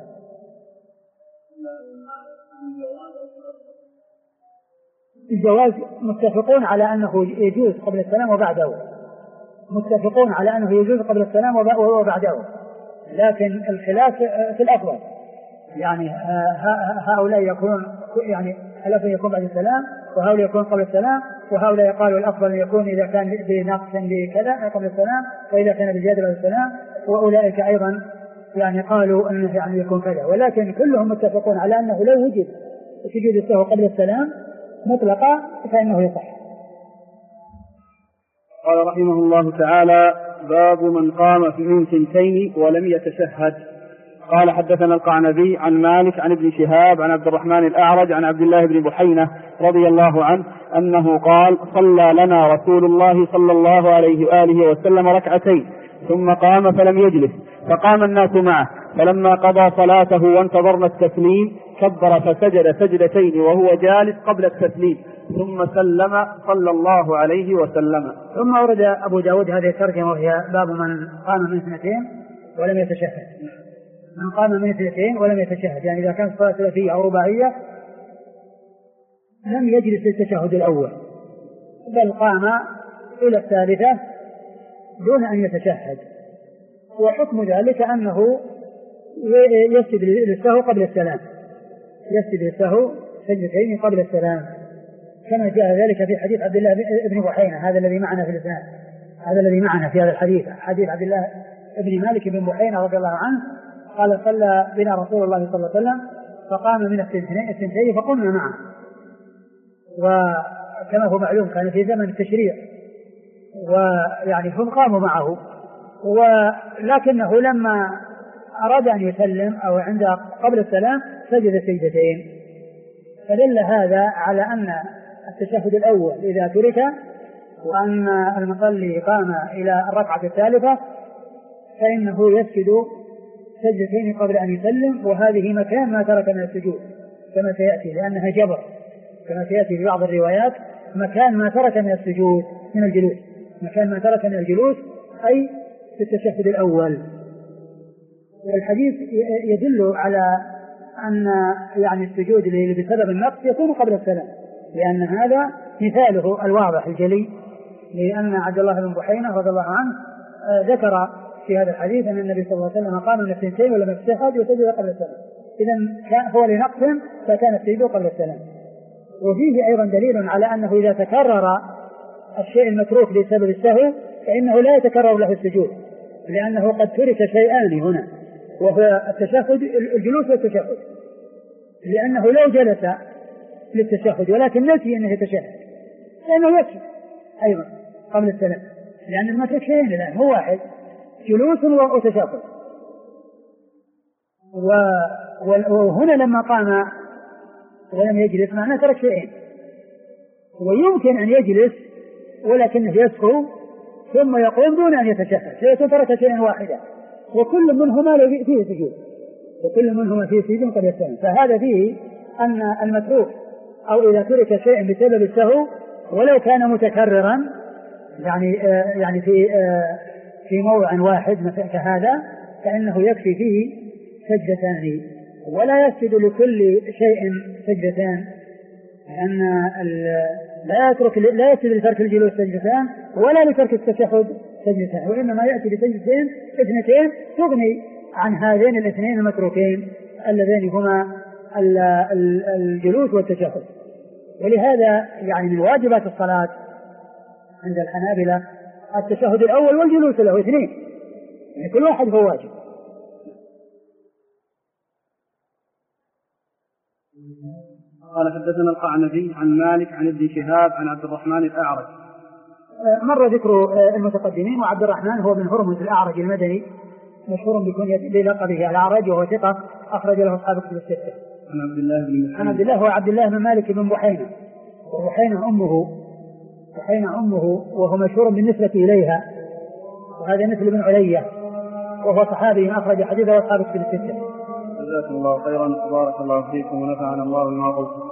الجواز متفقون على أنه يجوز قبل السلام وبعده، متفقون على أنه يجوز قبل السلام وبعده، لكن الخلاف في الأفضل، يعني هؤلاء يكون يعني الأفضل يكون بعد السلام وهؤلاء يكون قبل السلام، وهؤلاء قالوا الأفضل يكون إذا كان بنقص بكذا قبل السلام وإذا كان بزيادة بعد السلام، وأولئك أيضا يعني قالوا أنه يعني يكون كذا، ولكن كلهم متفقون على أنه لو وجد سجود السهو قبل السلام مطلقا فإنه يصح. قال رحمه الله تعالى: باب من قام في من ثنتين ولم يتشهد. قال حدثنا القعنبي عن مالك عن ابن شهاب عن عبد الرحمن الأعرج عن عبد الله بن بحينة رضي الله عنه أنه قال: صلى لنا رسول الله صلى الله عليه وآله وسلم ركعتين ثم قام فلم يجلس، فقام الناس معه، فلما قضى صلاته وانتظرنا التسليم كبر فسجد سجدتين وهو جالس قبل التسليم ثم سلم صلى الله عليه وسلم. ثم ورد أبو داود هذه الترجمة وهي باب من قام من اثنتين ولم يتشهد. من قام من اثنتين ولم يتشهد، يعني إذا كانت صلاة ثلاثية أو رباعية لم يجلس للتشهد الأول بل قام إلى الثالثة دون أن يتشهد، وحكم ذلك أنه يسجد للسهو قبل السلام، يسجد للسهو سجدتين قبل السلام، كما جاء ذلك في حديث عبد الله بن بحينة هذا الذي معنا في الإسناد، هذا الذي معنا في هذا الحديث، حديث عبد الله بن مالك بن بحينة رضي الله عنه قال: صلى بنا رسول الله صلى الله عليه وسلم فقام من الثنتين فقمنا معه، وكما هو معلوم كان في زمن التشريع ويعني هم قاموا معه، ولكنه لما أراد أن يسلم أو عند قبل السلام سجد سجدتين، فدل هذا على أن التشهد الأول إذا ترك وأن المصلي قام إلى الركعة الثالثة فإنه يسجد سجدتين قبل أن يسلم، وهذه مكان ما ترك من السجود كما سيأتي، لأنها جبر كما سيأتي في بعض الروايات، مكان ما ترك من السجود من الجلوس، مكان ما ترك من الجلوس أي في التشهد الأول. والحديث يدل على أن يعني السجود بسبب النقص يكون قبل السلام، لأن هذا مثاله الواضح الجلي، لأن عبد الله بن بحينة رضي الله عنه ذكر في هذا الحديث أن النبي صلى الله عليه وسلم قام من الثنتين ولم يتشهد وسجد قبل السلام، إذن هو لنقص فكان السجود قبل السلام. وفيه أيضا دليل على أنه إذا تكرر الشيء المتروك بسبب السهو فإنه لا يتكرر له السجود، لأنه قد ترك شيئان هنا وهو التشهد الجلوس والتشهد، لأنه لو جلس للتشهد ولكن نسي أنه يتشهد لأنه يكفي أيضا قبل السلام، لأن المترك شيئين الآن هو واحد، جلوس وتشهد. وهنا لما قام ولم يجلس معناه ترك شيئين، ويمكن أن يجلس ولكنه يسهو ثم يقوم دون أن يتشهد فيكون ترك شيئا واحدا، وكل منهما فيه سجود، وكل منهما فيه سجود قد يستمر. فهذا فيه أن المتروك أو إذا ترك شيء بسبب السهو ولو كان متكررا يعني في موضع واحد كهذا فإنه يكفي فيه سجدتان، ولا يسجد لكل شيء سجدتان، لأن لا يسجد لترك الجلوس سجدتان ولا لترك التشهد سجدتان، وإنما يأتي بسجدتين اثنتين تغني عن هذين الاثنين المتروكين اللذين هما الجلوس والتشهد. ولهذا يعني من واجبات الصلاة عند الحنابلة التشهد الأول والجلوس له اثنين، يعني كل واحد هو واجب. قال حدثنا القعنبي عن مالك عن ابن شهاب عن عبد الرحمن الأعرج. مر ذكر المتقدمين، وعبد الرحمن هو بن هرمز الأعرج المدني مشهور بلقبه الأعرج، وهو ثقة أخرج له أصحاب الكتب الستة. عن عبد الله هو عبد الله بن مالك بن بحينة، وبحينة أمه وهو مشهور بالنسبة إليها، وهذا مثل بن علية، وهو صحابي أخرج حديثه أصحاب الكتب الستة. جزاكم الله خيرا، بارك الله فيكم ونفعنا الله بما قلتم.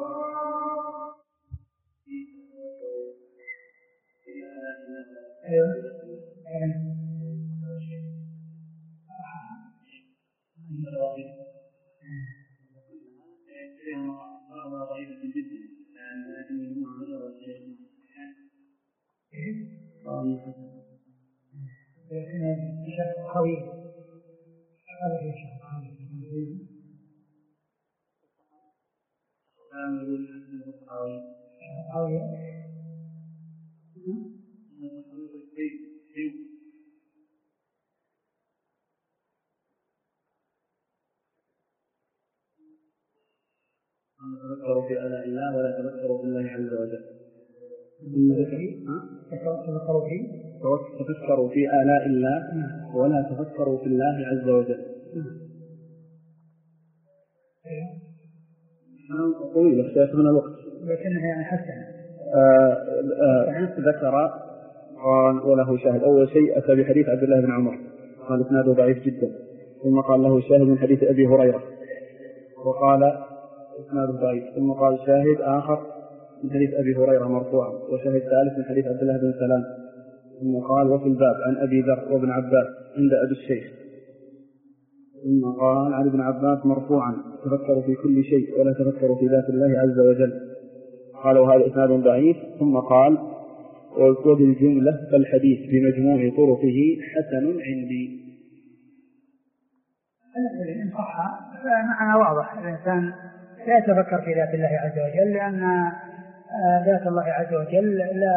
تفكروا في آلاء الله ولا تفكروا في الله عز وجل. تفكروا في آلاء الله ولا تفكروا في الله عز وجل. طويل اختلاف من الوقت، لكنها يعني حسنة. ذكر وله شاهد. أول شيء أتى بحديث عبد الله بن عمر قال إسناده ضعيف جدا، ثم قال له شاهد من حديث أبي هريرة وقال إسناده ضعيف، ثم قال شاهد آخر من حديث أبي هريرة مرفوعا، وشاهد ثالث من حديث عبد الله بن سلام، ثم قال وفي الباب عن أبي ذر وابن عباس عند أبي الشيخ، ثم قال عن ابن عباس مرفوعا تفكروا في كل شيء ولا تفكروا في ذات الله عز وجل. قال وهذا إسناد ضعيف، ثم قال وبالجملة فالحديث بمجموع طرقه حسن عندي. إن صح فمعنى واضح، الإنسان لا يتفكر في ذات الله عز وجل، لأن ذات الله عز وجل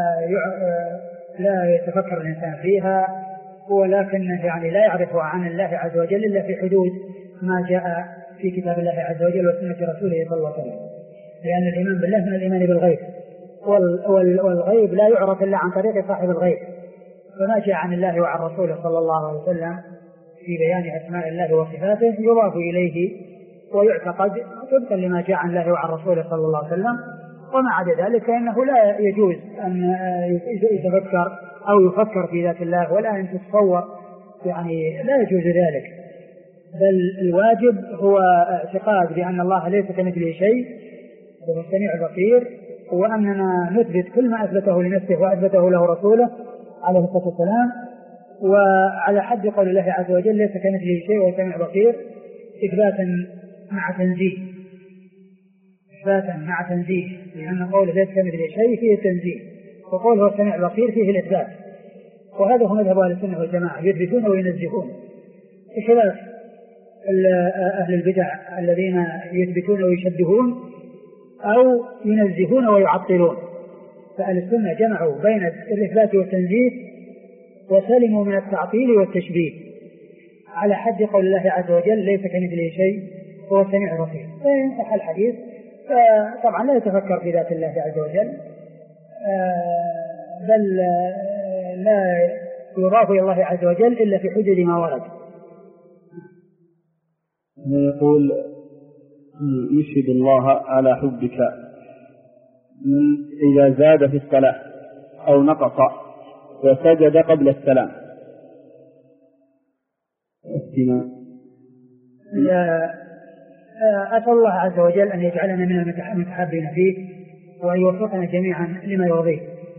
لا يتفكر الإنسان فيها، ولكنه يعني لا يعرف عن الله عز وجل إلا في حدود ما جاء في كتاب الله عز وجل وسنة رسوله صلى الله عليه وسلم، لأن الإيمان بالله من الإيمان بالغيب، والغيب لا يعرف إلا عن طريق صاحب الغيب، فما جاء عن الله وعن رسوله صلى الله عليه وسلم في بيان أسماء الله وصفاته يضاف إليه ويعتقد طبقا لما جاء عن الله وعن رسوله صلى الله عليه وسلم، وما عدا ذلك إنه لا يجوز أن يتفكر أو يفكر في ذات الله ولا أن تتصور، يعني لا يجوز ذلك، بل الواجب هو اعتقاد بأن الله ليس كمثله شيء وهو السميع البصير، وأننا نثبت كل ما أثبته لنفسه وأثبته له رسوله عليه الصلاة والسلام، وعلى حد قول الله عز وجل ليس كمثله شيء وهو السميع البصير إثباتا مع تنزيه، لأن قوله ليس كمثله شيء فيه التنزيه، وقوله السميع البصير فيه الإثبات، وهذا هو مذهب أهل السنة والجماعة، يثبتون وينزهون، بخلاف أهل البدع الذين يثبتون ويشبهون أو ينزهون ويعطلون. فأهل السنة جمعوا بين الإثبات والتنزيه وسلموا من التعطيل والتشبيه على حد قول الله عز وجل ليس كمثله شيء هو السميع البصير. فإن صح الحديث طبعا لا يتفكر في ذات الله عز وجل، بل لا يضاف إلى الله عز وجل إلا في حدود ما ورد. يقول يشهد الله على حبك إذا زاد في الصلاة أو نقص وسجد قبل السلام. أسأل الله عز وجل أن يجعلنا من المتحابين فيه وأن يوفقنا جميعا لما يرضيه.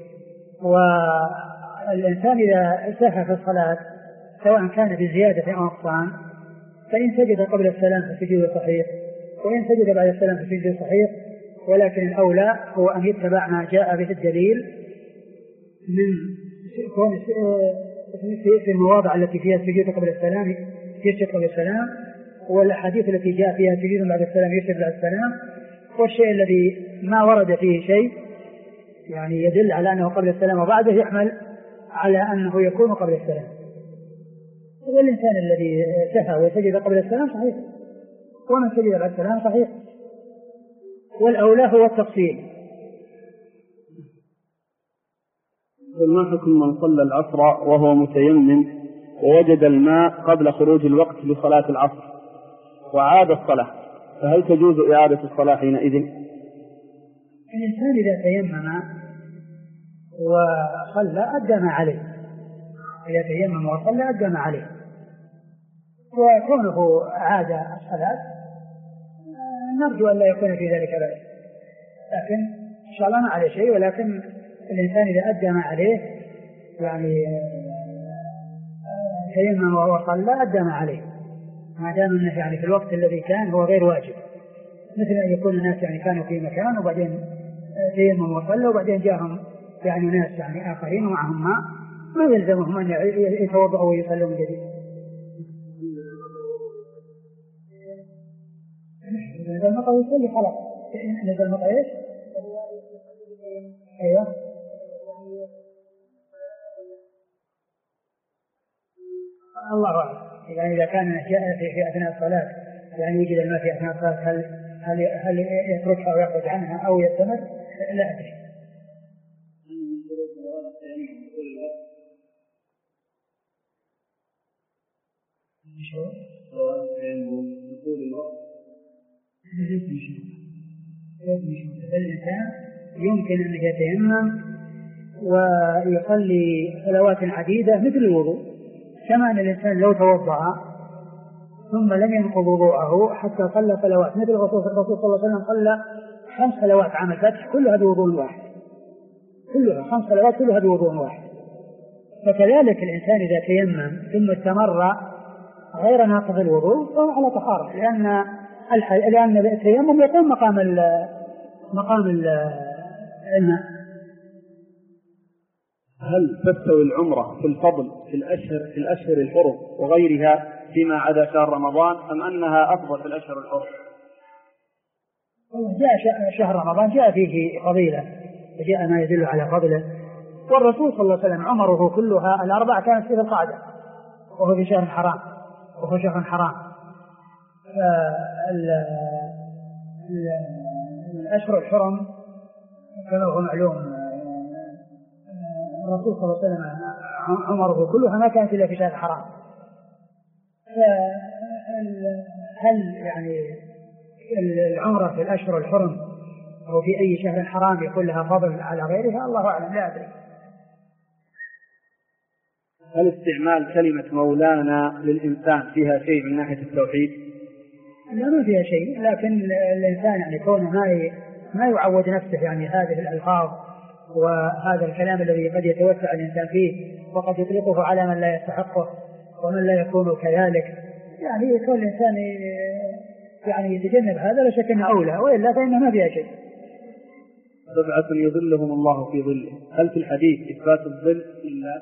والإنسان إذا سهى في الصلاة سواء كان بزيادة أو نقصان فإن سجد قبل السلام فسجده صحيح، وإن سجد بعد السلام فسجده صحيح، ولكن الأولى هو أن يتبع ما جاء به الدليل من في المواضع التي فيها السجود قبل السلام يسجد قبل السلام، والأحاديث التي جاء فيها سجود بعد السلام يسجد بعد السلام، والشيء الذي ما ورد فيه شيء يعني يدل على أنه قبل السلام وبعده يحمل على أنه يكون قبل السلام. والإنسان الذي سهى وسجد قبل السلام صحيح، ومن سجد بعد السلام صحيح. والأولى هو التفصيل. ما حكم من صلى العصر وهو متيمم ووجد الماء قبل خروج الوقت لصلاة العصر وعاد الصلاة، فهل تجوز إعادة الصلاة حينئذ؟ الإنسان إذا تيمم وصلى أدى ما عليه، إذا تيمم وصلى أدى ما عليه، وكونه عاد الصلاة نرجو أن لا يكون في ذلك بأس، لكن إن شاء الله ما عليه شيء، ولكن الإنسان إذا أدى ما عليه يعني تيمم وصلى أدى ما عليه، ما دام أنه يعني في الوقت الذي كان هو غير واجب، مثل أن يكون الناس يعني كانوا في مكان وبعدين تيمم وصلى وبعدين جاءهم يعني ناس يعني آخرين ومعهم ماء، ما يلزمهم أن يتوضأوا ويصلوا من جديد. نزل المطر يصلي خلاص، نزل المطر إيش؟ أيوة. الله أعلم. يعني إذا كان جاء في أثناء الصلاة يعني يجد الماء في أثناء الصلاة هل يتركها ويخرج عنها أو يستمر؟ لا أدري. الإنسان يمكن أن يتيمم ويصلي صلوات عديدة مثل الوضوء، كما أن الإنسان لو توضأ ثم لم ينقض وضوءه حتى صلى صلوات مثل الرسول صلى الله عليه وسلم صلى 5 صلوات عام الفتح كلها بوضوء واحد، كلها 5 صلوات كلها بوضوء واحد. فكذلك الإنسان إذا تيمم ثم استمر غير ناقض الوضوء فهو على طهارة، لأن التيمم يقوم مقام الماء. هل تستوي العمرة في الفضل في الأشهر الحرم وغيرها فيما عدا شهر رمضان، أم أنها أفضل في الأشهر الحرم؟ جاء شهر رمضان جاء فيه فضيلة وجاء ما يدل على فضله، والرسول صلى الله عليه وسلم عمره كلها 4 كانت في القعدة وهو في شهر حرام، وهو شهر حرام. الأشهر الحرم كما هو معلوم الرسول صلى الله عليه وسلم عمره كلها ما كانت إلا في شهر حرام. هل يعني العمرة في الأشهر الحرم أو في أي شهر حرام يكون لها فضل على غيرها؟ الله أعلم، لا أدري. هل استعمال كلمة مولانا للإنسان فيها شيء من ناحية التوحيد؟ لا، ما فيها شيء، لكن الإنسان يعني كونه ما يعود نفسه يعني هذه الألفاظ وهذا الكلام الذي قد يتوسع الإنسان فيه وقد يطلقه على من لا يستحقه ومن لا يكون كذلك، يعني يكون الإنسان يعني يتجنب هذا لا شك أنه أولى، وإلا فإنه ما فيها شيء. 7 يظلهم الله في ظله، هل في الحديث إثبات الظل إلا؟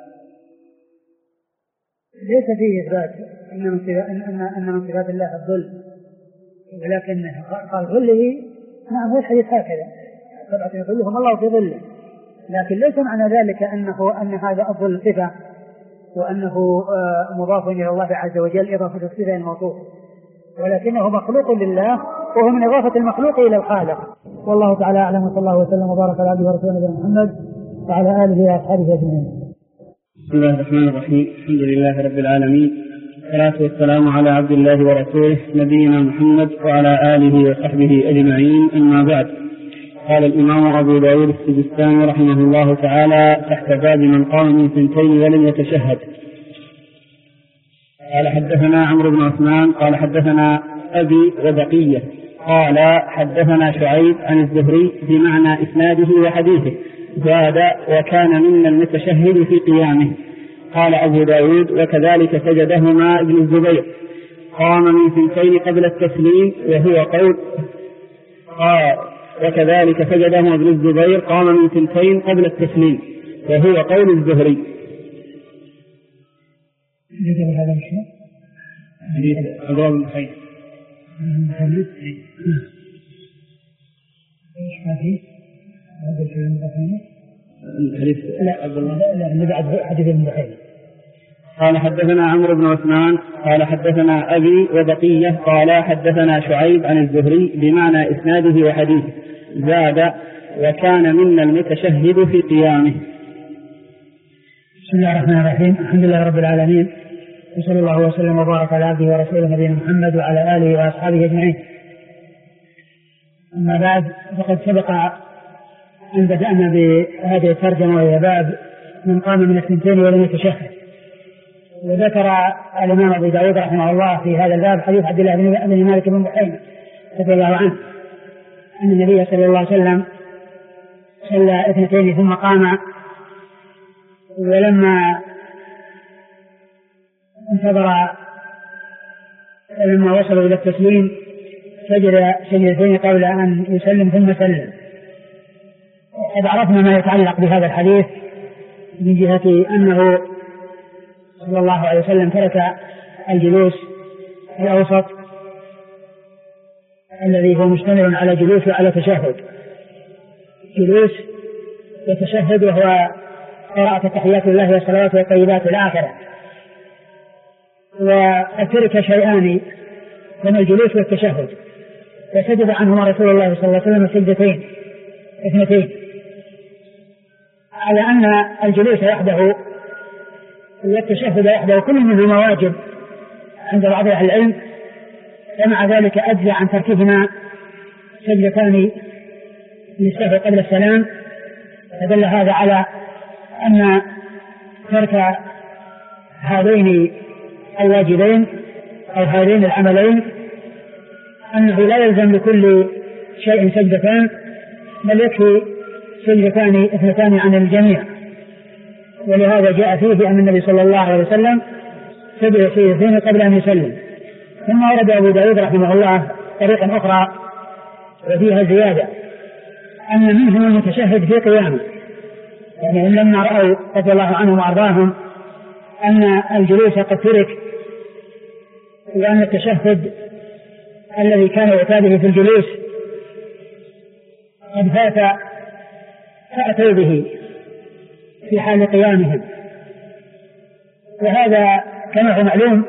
ليس فيه إثبات أن من صفات الله الظل، ولكن قال ظله. نعم، هو الحديث هكذا 7 يظلهم الله في ظله، لكن ليس معنى ذلك أن هذا الظل صفة وأنه مضاف إلى الله عز وجل إضافة الصفة الموصوف، ولكنه مخلوق لله وهو من إضافة المخلوق إلى الخالق. والله تعالى أعلم، وصلى الله وسلم وبارك على عبده ورسوله محمد وعلى آله وأصحابه أجمعين. بسم الله الرحمن الرحيم، الحمد لله رب العالمين، والصلاة والسلام على عبد الله ورسوله نبينا محمد وعلى آله وصحبه أجمعين، أما بعد. قال الإمام أبو داود السجستاني رحمه الله تعالى تحت باب من قام من 2 ولم يتشهد. قال حدثنا عمرو بن عثمان قال حدثنا أبي وبقية قال حدثنا شعيب عن الزهري بمعنى إسناده وحديثه زاد وكان منا المتشهد في قيامه. قال أبو داود وكذلك سجدهما ابن الزبير قام من 2 قبل التسليم وهو قول وكذلك سجدهما ابن الزبير قام من 2 قبل التسليم وهو قول الزهري. هذا الشيء حديث أبواب الخير هذا الشيء الحديث لا اللي بعد حديث ابن بحيرة قال حدثنا عمرو بن عثمان قال حدثنا أبي وبقية قال حدثنا شعيب عن الزهري بمعنى إسناده وحديثه زاد وكان منا المتشهد في قيامه. بسم الله الرحمن الرحيم. الحمد لله رب العالمين، وصلى الله وسلم وبارك على عبده ورسوله نبينا محمد وعلى آله وأصحابه أجمعين. أما بعد، فقد سبق أن بدأنا بهذه الترجمة وهي باب من قام من الثنتين ولم يتشهد. وذكر الإمام أبو داود رحمه الله في هذا الباب حديث عبد الله بن مالك بن بحيرة رضي الله عنه أن النبي صلى الله عليه وسلم صلى اثنتين ثم قام، ولما انتظر لما وصلوا إلى التسليم سجد سجدتين قبل أن يسلم ثم سلم. قد عرفنا ما يتعلق بهذا الحديث من جهة أنه صلى الله عليه وسلم ترك الجلوس الأوسط الذي هو مشتمل على جلوس وعلى تشهد، جلوس وتشهد، وهو قراءة تحيات الله والصلوات والطيبات الآخرة. وترك شيئان من الجلوس والتشهد، فسجد عنهما رسول الله صلى الله عليه وسلم سجدتين اثنتين، على أن الجلوس وحده والتشهد وحده كل منهما واجب عند بعض أهل العلم، ومع ذلك أجزى عن تركهما سجدتان للسهو قبل السلام. فدل هذا على أن ترك هذين الواجبين أو هذين العملين أنه لا يلزم لكل شيء سجدتان، بل يكفي سجدتان اثنتان عن الجميع. ولهذا جاء فيه أن النبي صلى الله عليه وسلم سجد سجدتين قبل أن يسلم. ثم ورد أبو داود رحمه الله طريقا أخرى وفيها زيادة أن منهم المتشهد في قيامه، يعني لما رأوا رضي الله عنهم وأرضاهم أن الجلوس قد ترك وأن التشهد الذي كان يعتاده في الجلوس قد فات، فأتوا به في حال قيامهم. وهذا كما هو معلوم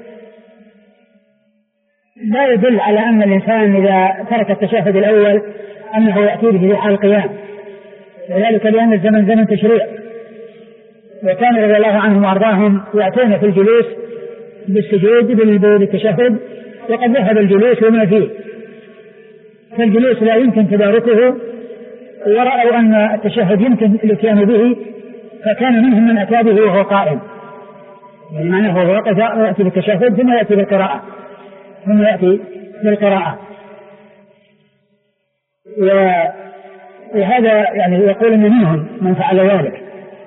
لا يدل على أن الإنسان إذا ترك التشهد الأول أنه يأتي به في حال القيام، وذلك لأن الزمن زمن تشريع، وكان رضي الله عنهم وأرضاهم يأتون في الجلوس بالسجود بالتشهد، وقد ذهب الجلوس وما فيه، فالجلوس لا يمكن تداركه، ورأوا أن التشهد يمكن الاتيان به، فكان منهم من أتى به وهو قائم، يعني معناه هو يأتي بالتشهد ثم يأتي بالقراءة وهذا يعني يقول أن منهم من فعل ذلك،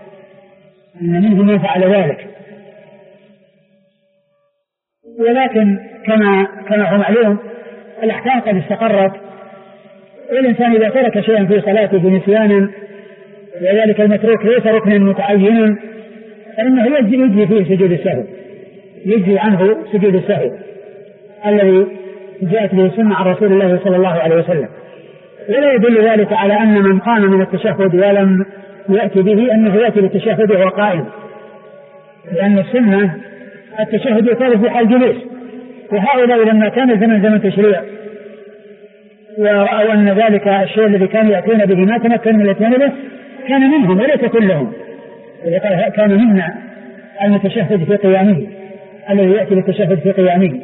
ولكن كما هو معلوم الأحكام قد استقرت، والإنسان إذا ترك شيئا في صلاته بنسيانا وذلك المتروك ليس ركنا متعينا فإنه يجزي فيه سجود السهو، يجزي عنه سجود السهو الذي جاءت به السنة عن رسول الله صلى الله عليه وسلم. ولا يدل ذلك على أن من قام من التشهد ولم يأتي به أنه يأتي بالتشهد وهو قائم، لأن السنة التشهد يطال في حال جلوس، وهؤلاء لما كان زمن تشريع ورأوا أن ذلك الشيء الذي كانوا يأتون به ما تمكن من الاتيان به كان منهم وليس كلهم، كان منا المتشهد في قيامه الذي يأتي بالتشهد في قيامه.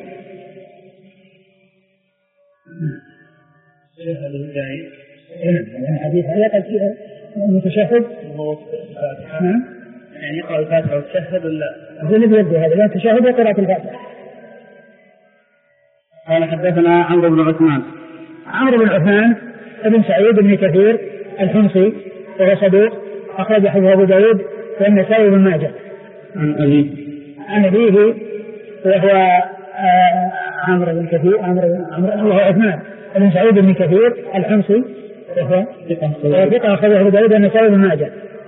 الحديث هذا قد المتشهد يعني يقرأ الفاتحة والتشهد ولا هو اللي بيده هذا لا تشهد وقراءة الفاتحة. قال حدثنا عمرو بن عثمان ابن سعيد بن كثير الحمصي وهو صدوق أخرج حديثه أبو داود والنسائي بن ماجه. عن أبيه وهو عمرو بن كثير وهو عثمان ابن سعيد بن كثير الحمصي وهو ثقة أخرج أبو داود والنسائي بن ماجه.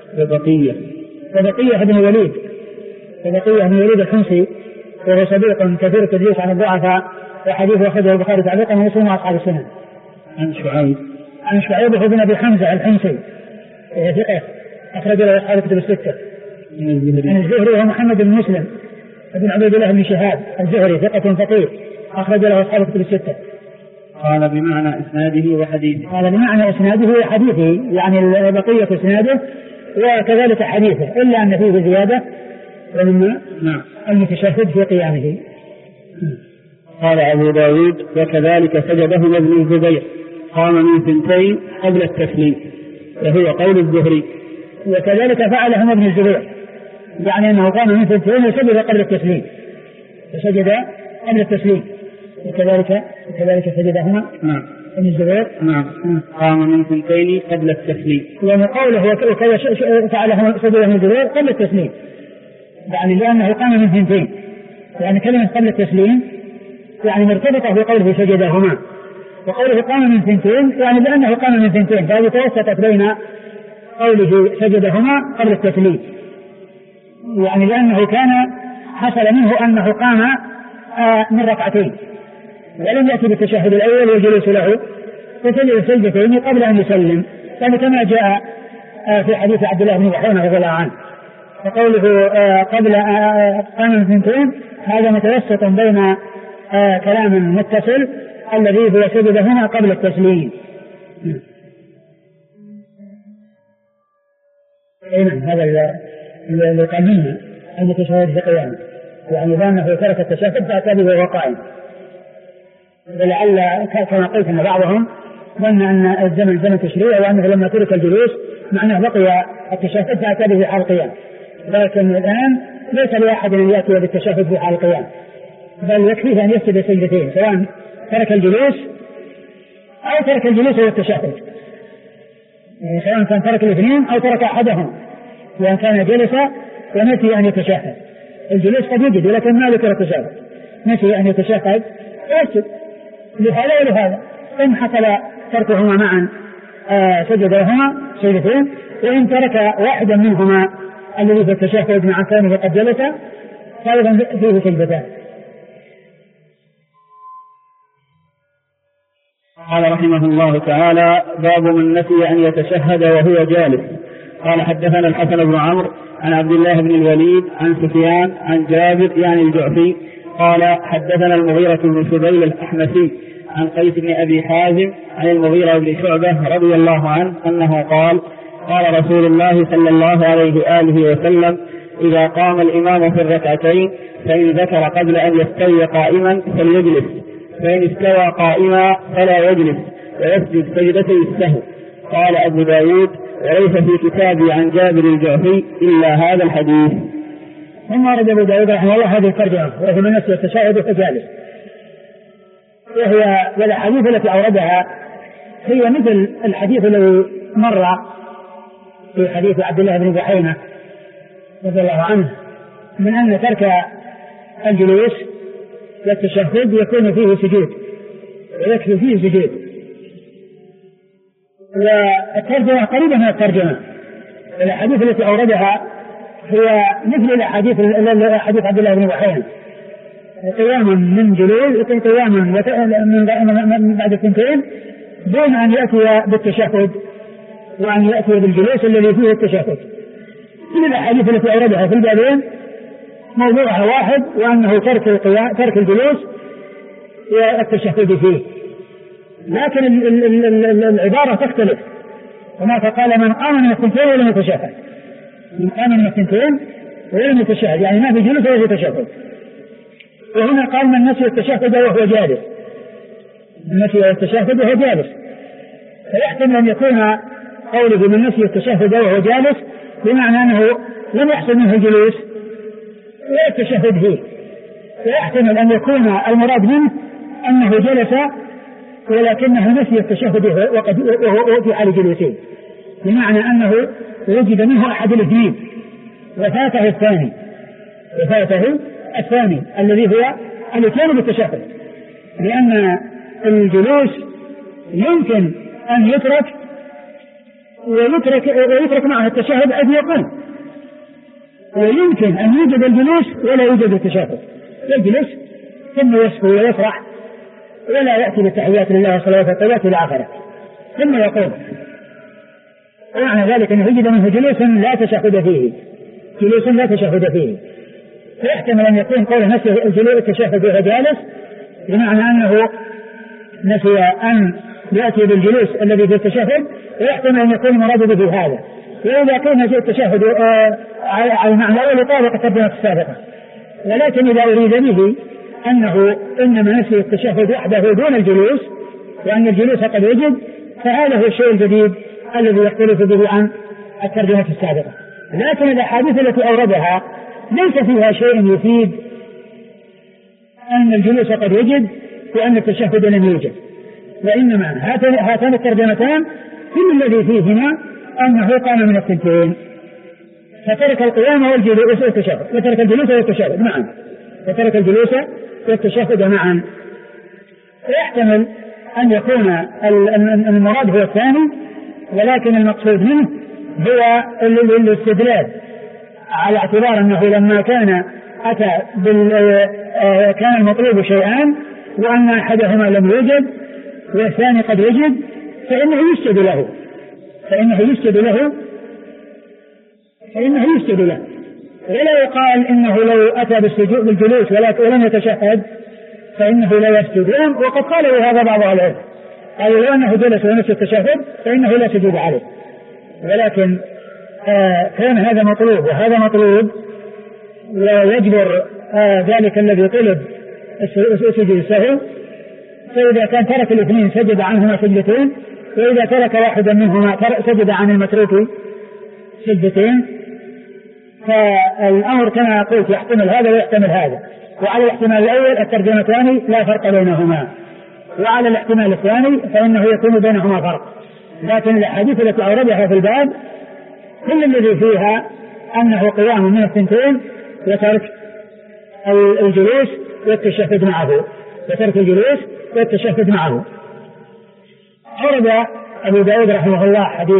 وبقية بن وليد الحمصي وهو صديق كثير التدليس عن الضعفاء وحديثه أخرجه البخاري تعليقا ومسلم وأصحاب السنن. عن شعيب بن أبي حمزة الحمصي وهو ثقة أخرج له أصحاب الكتب الستة. عن الزهري وهو محمد بن مسلم بن عبيد الله بن شهاب الزهري ثقة فقيه أخرج له أصحاب الكتب الستة. قال بمعنى إسناده وحديثه. قال بمعنى إسناده وحديثه، يعني بقية إسناده وكذلك حديثه، إلا أن فيه زيادة ومن المتشهد في قيامه. قال أبو داود وكذلك سجده ابن الزبير قام من 2 قبل التسليم، وهو قول الزهري. وكذلك فعله ابن الزبير، يعني أنه قام من 2 وسجد قبل التسليم، فسجد قبل التسليم، وكذلك سجدهما ابن الزبير قام من 2 قبل التسليم، يعني قوله وكذا فعله سجد ابن الزبير قبل التسليم، يعني لأنه قام من 2، يعني كلمة قبل التسليم يعني مرتبطة بقوله سجدهما، وقوله قام من 2 يعني لأنه قام من 2، فهذه توسطت بين قوله سجدهما قبل التسليم، يعني لأنه كان حصل منه أنه قام من 2 ولم يأتي بالتشهد الأول والجلوس له، فسجد سجدتين قبل أن يسلم، يعني كما جاء في حديث عبد الله بن بحيرة رضي الله عنه. فقوله قبل قام من 2 هذا متوسط بين كلام متصل الذي هو سجدهما قبل التسليم. هذا اللي قال المتشهد في قيامه، يعني لأنه ترك التشهد فأتى به وهو قائم، ولعل كما قلت أن بعضهم ظن أن الزمن زمن تشريع، وأنه لما ترك الجلوس معناه بقي التشهد فأتى به في حال القيام، لكن الآن ليس لأحد أن يأتي بالتشهد في حال القيام، بل يكفيه أن يسجد سجدتين، سواء ترك الجلوس أو ترك الجلوس والتشهد، سواء كان ترك الاثنين أو ترك أحدهم، وأن كان جلس ونسي أن يتشهد. الجلوس قد يجد ولكن ما ذكر التشهد، نسي أن يتشهد يسجد لهذا ولهذا، إن حصل تركهما معا سجدهما سجدتين، وإن ترك واحدا منهما الذي في التشهد مع كونه قد جلس فأيضا فيه سجدتان. قال رحمه الله تعالى: باب من نسي أن يتشهد وهو جالس. قال حدثنا الحسن بن عمرو عن عبد الله بن الوليد عن سفيان عن جابر يعني الجعفي قال حدثنا المغيرة بن شبيل الأحمسي عن قيس بن أبي حازم عن المغيرة بن شعبة رضي الله عنه أنه قال: قال رسول الله صلى الله عليه وآله وسلم: إذا قام الإمام في الركعتين فإن ذكر قبل أن يستوي قائما فليجلس، فإن استوى قائما فلا يجلس، ويسجد سجدتي السهو. قال أبو داود: وليس في كتابي عن جابر الجعفي إلا هذا الحديث. ثم أرد أبو داود رحمه الله هذه الترجمة، وهي من نسي التشهد فجالس، وهي والأحاديث التي أوردها هي مثل الحديث الذي مر في حديث عبد الله بن بحيرة رضي الله عنه، من أن ترك الجلوس والتشهد يكون فيه سجود ويكفي فيه سجود، والترجمة قريبة من الترجمة. الأحاديث التي أوردها هي مثل الأحاديث عبد الله بن بحيرة، قياما من جلوس، قياما من بعد 2 دون أن يأتي بالتشهد وأن يأتي بالجلوس الذي فيه التشهد. من الأحاديث التي أوردها في البابين موضوعها واحد، وأنه ترك الجلوس والتشهد فيه، لكن العبارة تختلف. هناك قال: من قام من 2 ولم يتشهد، من قام من 2 ولم يتشهد، يعني ما في جلوس ولا في تشهد. وهنا قال: من نسي التشهد وهو جالس، من نسي التشهد وهو جالس، فيحتمل أن يكون قوله من نسي التشهد وهو جالس بمعنى أنه لم يحصل منه الجلوس ولا التشهد فيه، فيحتمل أن يكون المراد منه أنه جلس ولكنه نسي التشهد وهو في حال جلوسه، بمعنى أنه وجد منه أحد الاثنين وفاته الثاني الذي هو الاتيان بالتشهد، لأن الجلوس يمكن أن ويترك معه التشهد أن يقوم، ويمكن أن يوجد الجلوس ولا يوجد التشهد، يجلس ثم يسكو ويفرح ولا يأتي بالتحيات لله والصلوات والطيبات إلى آخره ثم يقوم، ومعنى ذلك أنه يجد منه جلوس لا تشهد فيه، فيحتمل أن يكون قول نسي الجلوس التشهد وهو جالس بمعنى أنه نسي أن يأتي بالجلوس الذي في التشهد، ويحتمل أن يكون المراد به هذا. وإذا كان نسي التشهد على المعنى الأول يطابق الترجمة السابقة، ولكن إذا أريد به أنه إنما نسي التشهد وحده دون الجلوس وأن الجلوس قد وجد، فهذا هو الشيء الجديد الذي يختلف به عن الترجمة السابقة. لكن الأحاديث التي أوردها ليس فيها شيء يفيد أن الجلوس قد وجد وأن التشهد لم يوجد، وإنما هاتان الترجمتان كل الذي فيهما أنه قام من الثنتين، فترك القيام والجلوس والتشهد، وترك الجلوس والتشهد معا، وترك الجلوس والتشهد معا. ويحتمل أن يكون المراد هو الثاني، ولكن المقصود منه هو الاستدلال على اعتبار أنه لما كان أتى كان المطلوب شيئان وأن أحدهما لم يوجد والثاني قد وجد، فإنه يسجد له ولا يقال إنه لو أتى بالجلوس ولم يتشهد فإنه لا يسجد. وقد قالوا هذا بعض العلماء، قالوا لو أنه جلس ونسي التشهد فإنه لا سجود عليه، ولكن كان هذا مطلوب وهذا مطلوب، ويجبر ذلك الذي طلب سجود السهو. فإذا كان ترك الاثنين سجد عنهما سجدتين، وإذا ترك واحدا منهما سجد عن المتروك سجدتين. فالأمر كما قلت يحتمل هذا ويحتمل هذا، وعلى الاحتمال الأول الترجمتان لا فرق بينهما، وعلى الاحتمال الثاني فإنه يكون بينهما فرق. لكن الأحاديث التي أوردها في الباب كل الذي فيها أنه قيام من الثنتين وترك الجلوس والتشهد معه. أورد أبو داود رحمه الله حديث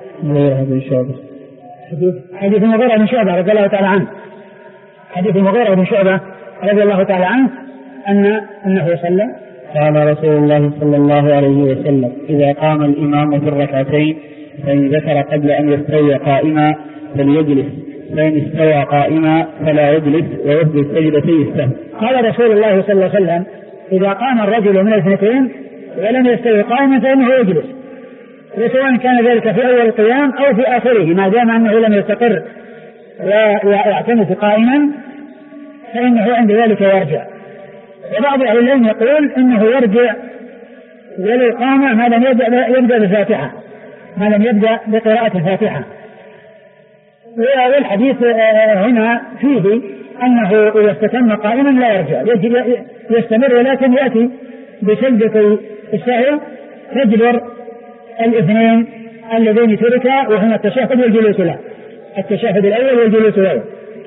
المغيرة بن شعبة رضي الله تعالى عنه، حديث المغيرة بن شعبة رضي الله تعالى عنه أنه صلى. قال رسول الله صلى الله عليه وسلم: إذا قام الإمام في الركعتين فإن ذكر قبل أن يستوي قائما فليجلس، فإن استوى قائما فلا يجلس ويسجد سجدتي السهو. قال رسول الله صلى الله عليه وسلم: إذا قام الرجل من الاثنتين ولم يستوي قائما فإنه يجلس، وسواء كان ذلك في أول القيام أو في آخره، ما دام أنه لم يستقر ويعتمد قائما فإنه عند ذلك يرجع. وبعض أهل العلم يقول إنه يرجع ولو قام ما لم يبدأ بالفاتحة، ما لم يبدأ بقراءة الفاتحة. والحديث هنا فيه أنه إذا استتم قائما لا يرجع، يستمر، ولكن يأتي بسجدة السهو تجبر الاثنين اللذين تركا، وهما التشهد والجلوس له، التشهد الأول والجلوس له،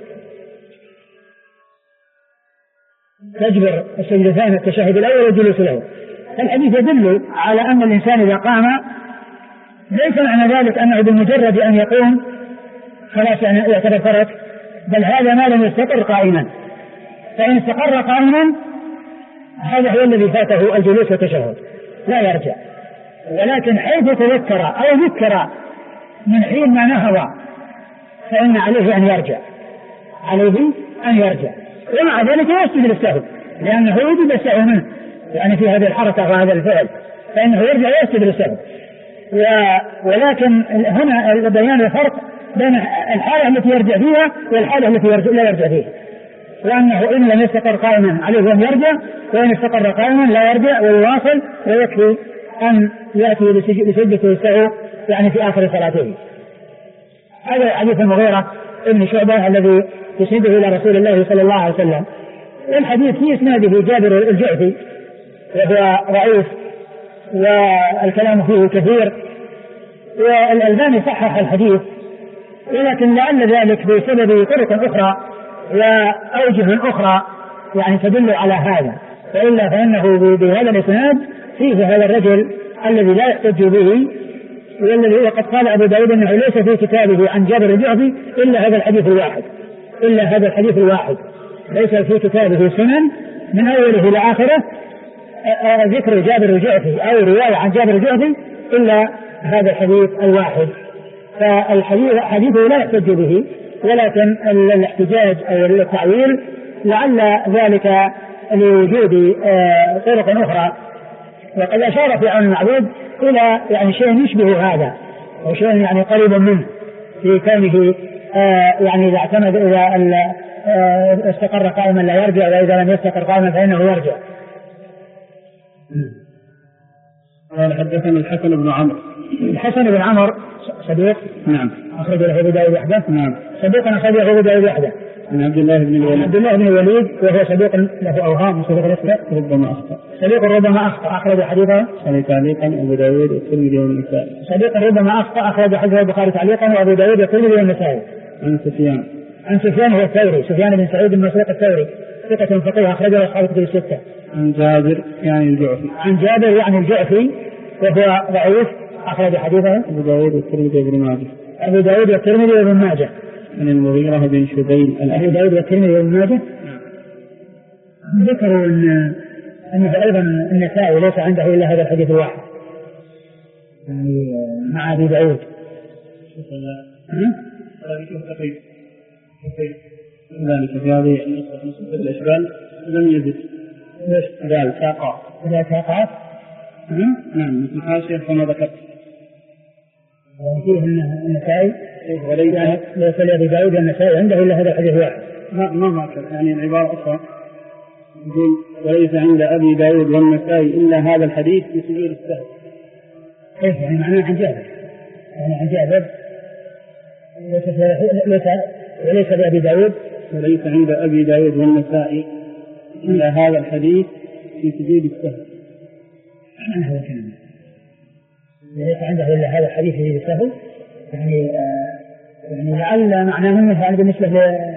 تجبر السجدتان التشهد الأول والجلوس له. الحديث يدل على أن الإنسان إذا قام ليس معنى ذلك أنه بمجرد أن يقوم خلاص يعتبر ترك، بل هذا ما لم يستقر قائما، فإن استقر قائما هذا هو الذي فاته الجلوس والتشهد لا يرجع. ولكن حيث تذكر أو ذكر من حين ما نهض فإن عليه أن يرجع، ومع ذلك يسجد للسهو لأنه يجب السهو منه، يعني في هذه الحركة وهذا الفعل فإنه يرجع ويسجد للسهو. ولكن هنا بيان الفرق بين الحالة التي يرجع فيها والحالة التي لا يرجع فيها، وأنه إن لم يستقر قائما عليه أن يرجع، وإن استقر قائما لا يرجع ويواصل، ويكفي أن يأتي بسجدة السهو يعني في آخر صلاته. هذا حديث المغيرة ابن شعبة الذي يسنده إلى رسول الله صلى الله عليه وسلم. الحديث في إسناده جابر الجعفي وهو ضعيف والكلام فيه كثير، والألباني صحح الحديث، ولكن لعل ذلك بسبب طرق أخرى وأوجه أخرى يعني تدل على هذا، وإلا فإنه بهذا الإسناد فيه هذا الرجل الذي لا يحتج به، والذي وقد قال أبو داود أنه ليس في كتابه عن جابر الجعفي إلا هذا الحديث الواحد، ليس في كتابه سنن من أوله إلى آخره ذكر جابر الجعفي أو رواية عن جابر الجعفي إلا هذا الحديث الواحد. فالحديث لا يحتج به، ولكن الاحتجاج أو التعويل لعل ذلك لوجود طرق أخرى. وقد أشار في عون المعبود إلى يعني شيء يشبه هذا أو شيء يعني قريب منه في كونه يعني إذا اعتمد إذا استقر قائما لا يرجع، وإذا لم يستقر قائما فإنه يرجع. قال حدثنا الحسن بن عمرو. الحسن بن عمرو صديق نعم أخرج له أبو داود وحده. نعم صديق أخرج له أبو داود وحده. عن عبد الله بن الوليد. عبد الله بن الوليد وهو صديق له أوهام وصديق الأسباب ربما أخطأ. صديق ربما أخطأ أخرج حديثه تعليقا أبو داود والترمذي والنسائي. صديق ربما أخطأ أخرج حديثه البخاري تعليقا وأبو داود والترمذي والنسائي. عن سفيان هو الثوري سفيان بن سعيد بن مسروق الثوري ثقة فقيه أخرجه أصحاب الكتب الستة. عن جابر يعني الجعفي. عن جابر يعني الجعفي وهو ضعيف أخرج حديثه أبو داود والترمذي وابن ماجه. أبو داود والترمذي وابن ماجه. عن المغيرة بن شبيل. أبو داود والترمذي وابن ماجه. ذكروا أنه أيضا النسائي ليس عنده إلا هذا الحديث الواحد يعني مع أبي داود. ذلك في هذه النسخة الأشبال لم يزد قال ساقات. إذا ساقات نعم مثل حاشية كما ذكرت. وفيه النسائي ليس لأبي داود والنسائي عنده إلا هذا الحديث واحد. ما كان يعني العبارة أخرى يقول وليس عند أبي داود والنسائي إلا هذا الحديث في سجود السهو. كيف يعني معناه عن جابر يعني عن جابر وليس لأبي داود وليس عند أبي داود والنسائي إلا هذا الحديث في سجود السهو. معنى هذا الكلام ليس عنده إلا هذا الحديث في السهو يعني لعل معناه منه يعني بالنسبة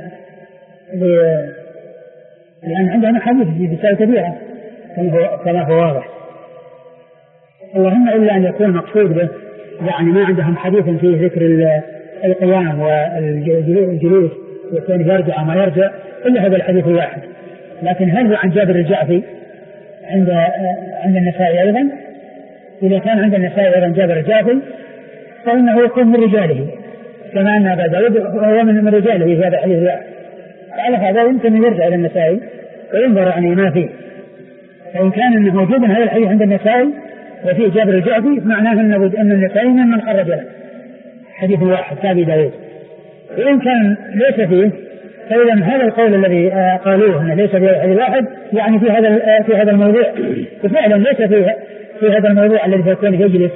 لأن عندنا حديث في السهو كبيرة كما هو واضح. اللهم إلا أن يكون مقصود به يعني ما عندهم حديث فيه ذكر القيام والجلوس وكون يرجع ما يرجع إلا هذا الحديث الواحد. لكن هل هو عن جابر الجعفي عند النسائي أيضا؟ إذا كان عند النسائي أيضا جابر الجعفي فإنه يكون من رجاله كما أن أبا داود هو من رجاله في هذا الحديث الواحد. على هذا يمكن أن يرجع إلى النسائي وينظر يعني ما فيه. فإن كان موجودا هذا الحديث عند النسائي وفيه جابر الجعفي معناه أن النسائي من خرج له حديث واحد كأبي داود. وإن كان ليس فيه فإذا هذا القول الذي قالوه أنه ليس فيه حديث واحد يعني في هذا الموضوع وفعلا ليس في هذا الموضوع الذي يكون يجلس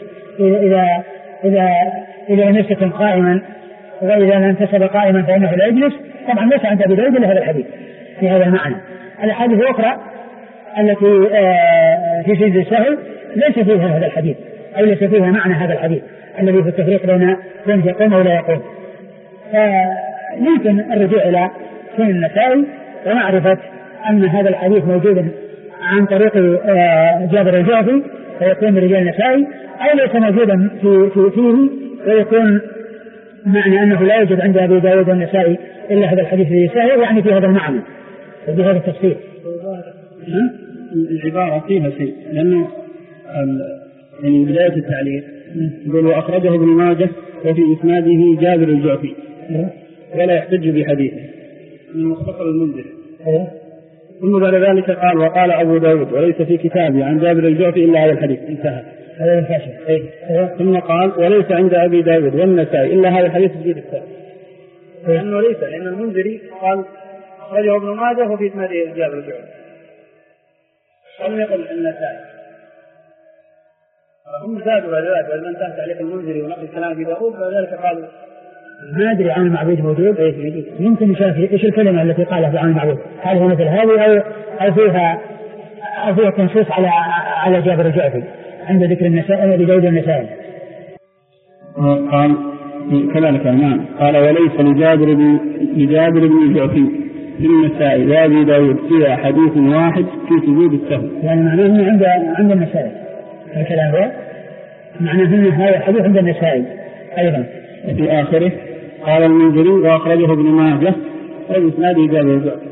إذا لم يستكن قائما وإذا لم انتسب قائما فإنه لا يجلس. طبعا ليس عند أبي داود إلا هذا الحديث في هذا المعنى. الأحاديث الأخرى التي في سجود السهو ليس فيها هذا الحديث أو ليس فيها معنى هذا الحديث الذي في التفريق بين يقوم أو لا يقوم. يمكن الرجوع إلى سنن النسائي ومعرفة أن هذا الحديث موجود عن طريق جابر الجعفي فيكون رجال النسائي أو ليس موجودا فيه ويكون معنى أنه لا يوجد عند أبي داود والنسائي إلا هذا الحديث الذي سهل يعني في هذا المعنى وبهذا التفسير. العبارة فيها شيء لأنه يعني بداية التعليق يقول وأخرجه ابن ماجه وفي إسناده جابر الجعفي ولا يحتج بحديثه من مختصر المنذر. ثم بعد ذلك قال وقال أبو داود وليس في كتابي عن جابر الجعفي إلا هذا الحديث انتهى. ثم قال وليس عند أبي داود والنسائي إلا هذا الحديث في الكتاب لأنه ليس لأن المنذري قال أخرجه ابن ماجه وفي إسناده جابر الجعفي لم يقل النسائي. هم زادوا بعد ذلك بعد ما انتهى تعليق المنذري ونقل كلام في داود بعد ذلك قالوا ما أدري عن المعبود موجود يمكن يشاف إيش الكلمة التي قالها في عن المعبود هل هو مثل هذه أو فيها تنصيص على جابر الجعفي عند ذكر النسائي بداود النسائي. قال كذلك الإمام قال وليس لجابر بن الجعفي في النسائي وابي داود فيها حديث واحد في سجود السهو يعني معناه أنه عند النسائي الكلام هو معناه أنه هذا الحديث عند النسائي أيضا. في آخره قال المنذري وأخرجه ابن ماجه وإسناده جابر الجعفي.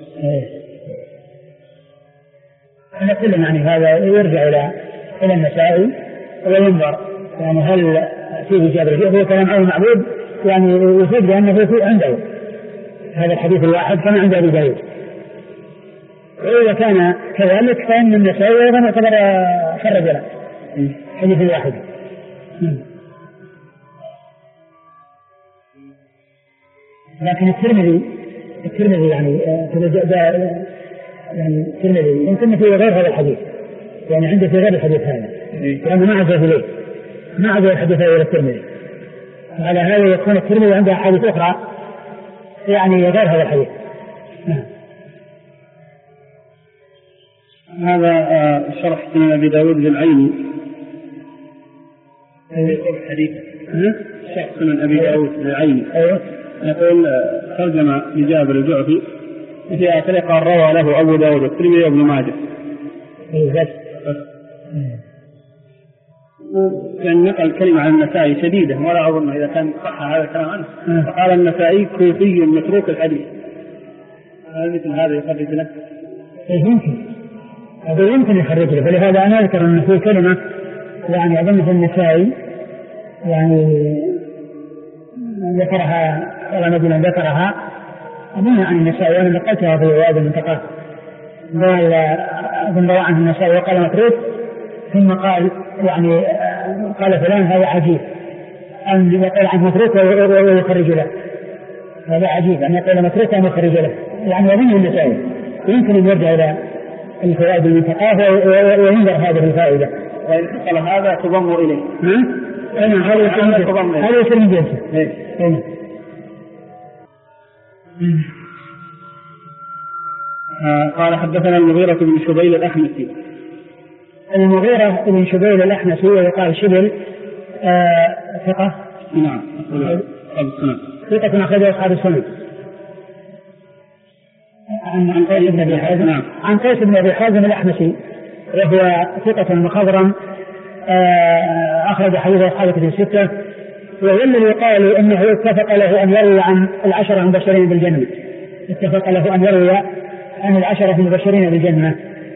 أنا كل يعني هذا يرجع إلى النسائي وينظر يعني هل فيه جابر الجعفي هو كلام عن المعبود يعني يفيد بأنه في عنده هذا الحديث الواحد كما عند أبي داود. وإذا كان كذلك فإن النسائي أيضا يعتبر خرج له حديث الواحد. لكن الترمذي يعني الترمذي يمكن في غير هذا الحديث، يعني عنده في غير الحديث هذا، لأنه ما عزه إليه، ما عزه الحديث إلى الترمذي. على هذا يكون الترمذي عنده أحاديث أخرى يعني غير هذا الحديث. هذا شرح سنن أبي داود للعيني. حديث شرح سنن أبي داود للعيني. يقول ترجم لجابر الجعفي في آخره قال روى له أبو داود والترمذي وابن ماجه. كان نقل كلمة عن النسائي شديدة ولا أظن إذا كان صح هذا الكلام عنه. فقال النسائي كوفي متروك الحديث. هل مثل هذا يخرج له؟ يمكن هذا يمكن يخرج له، فلهذا أنا أذكر أن في كلمة يعني أظن في النسائي يعني ذكرها ولا ندري أن ذكرها أظن عن النسائي، وأنا نقلتها في رواد المنتقى. قال أظن روى عنه النسائي وقال متروك، ثم قال يعني قال فلان هذا عجيب أن يقول عنه متروك ويخرج له، هذا عجيب أن يقول متروك ويخرج له، يعني أظن النسائي يمكن أن يرجع إلى الفوائد المنتقى وينظر هذه الفائدة، وإن حصل هذا تضم إليه. هذا يصير من جنسه. قال حدثنا المغيرة بن شبيل الأحمسي. المغيرة بن شبيل الأحمسي ويقال شبل ثقة. نعم. ثقة أخرجه أصحاب السنن. عن قيس بن أبي حازم. نعم. عن قيس بن أبي حازم الأحمسي وهو ثقة مخضرم أخرج حديث أصحاب الكتب الستة، وهو الذي يقال إنه اتفق له أن يروي عن العشرة المبشرين بالجنة، اتفق له أن يروي عن العشرة المبشرين بالجنة،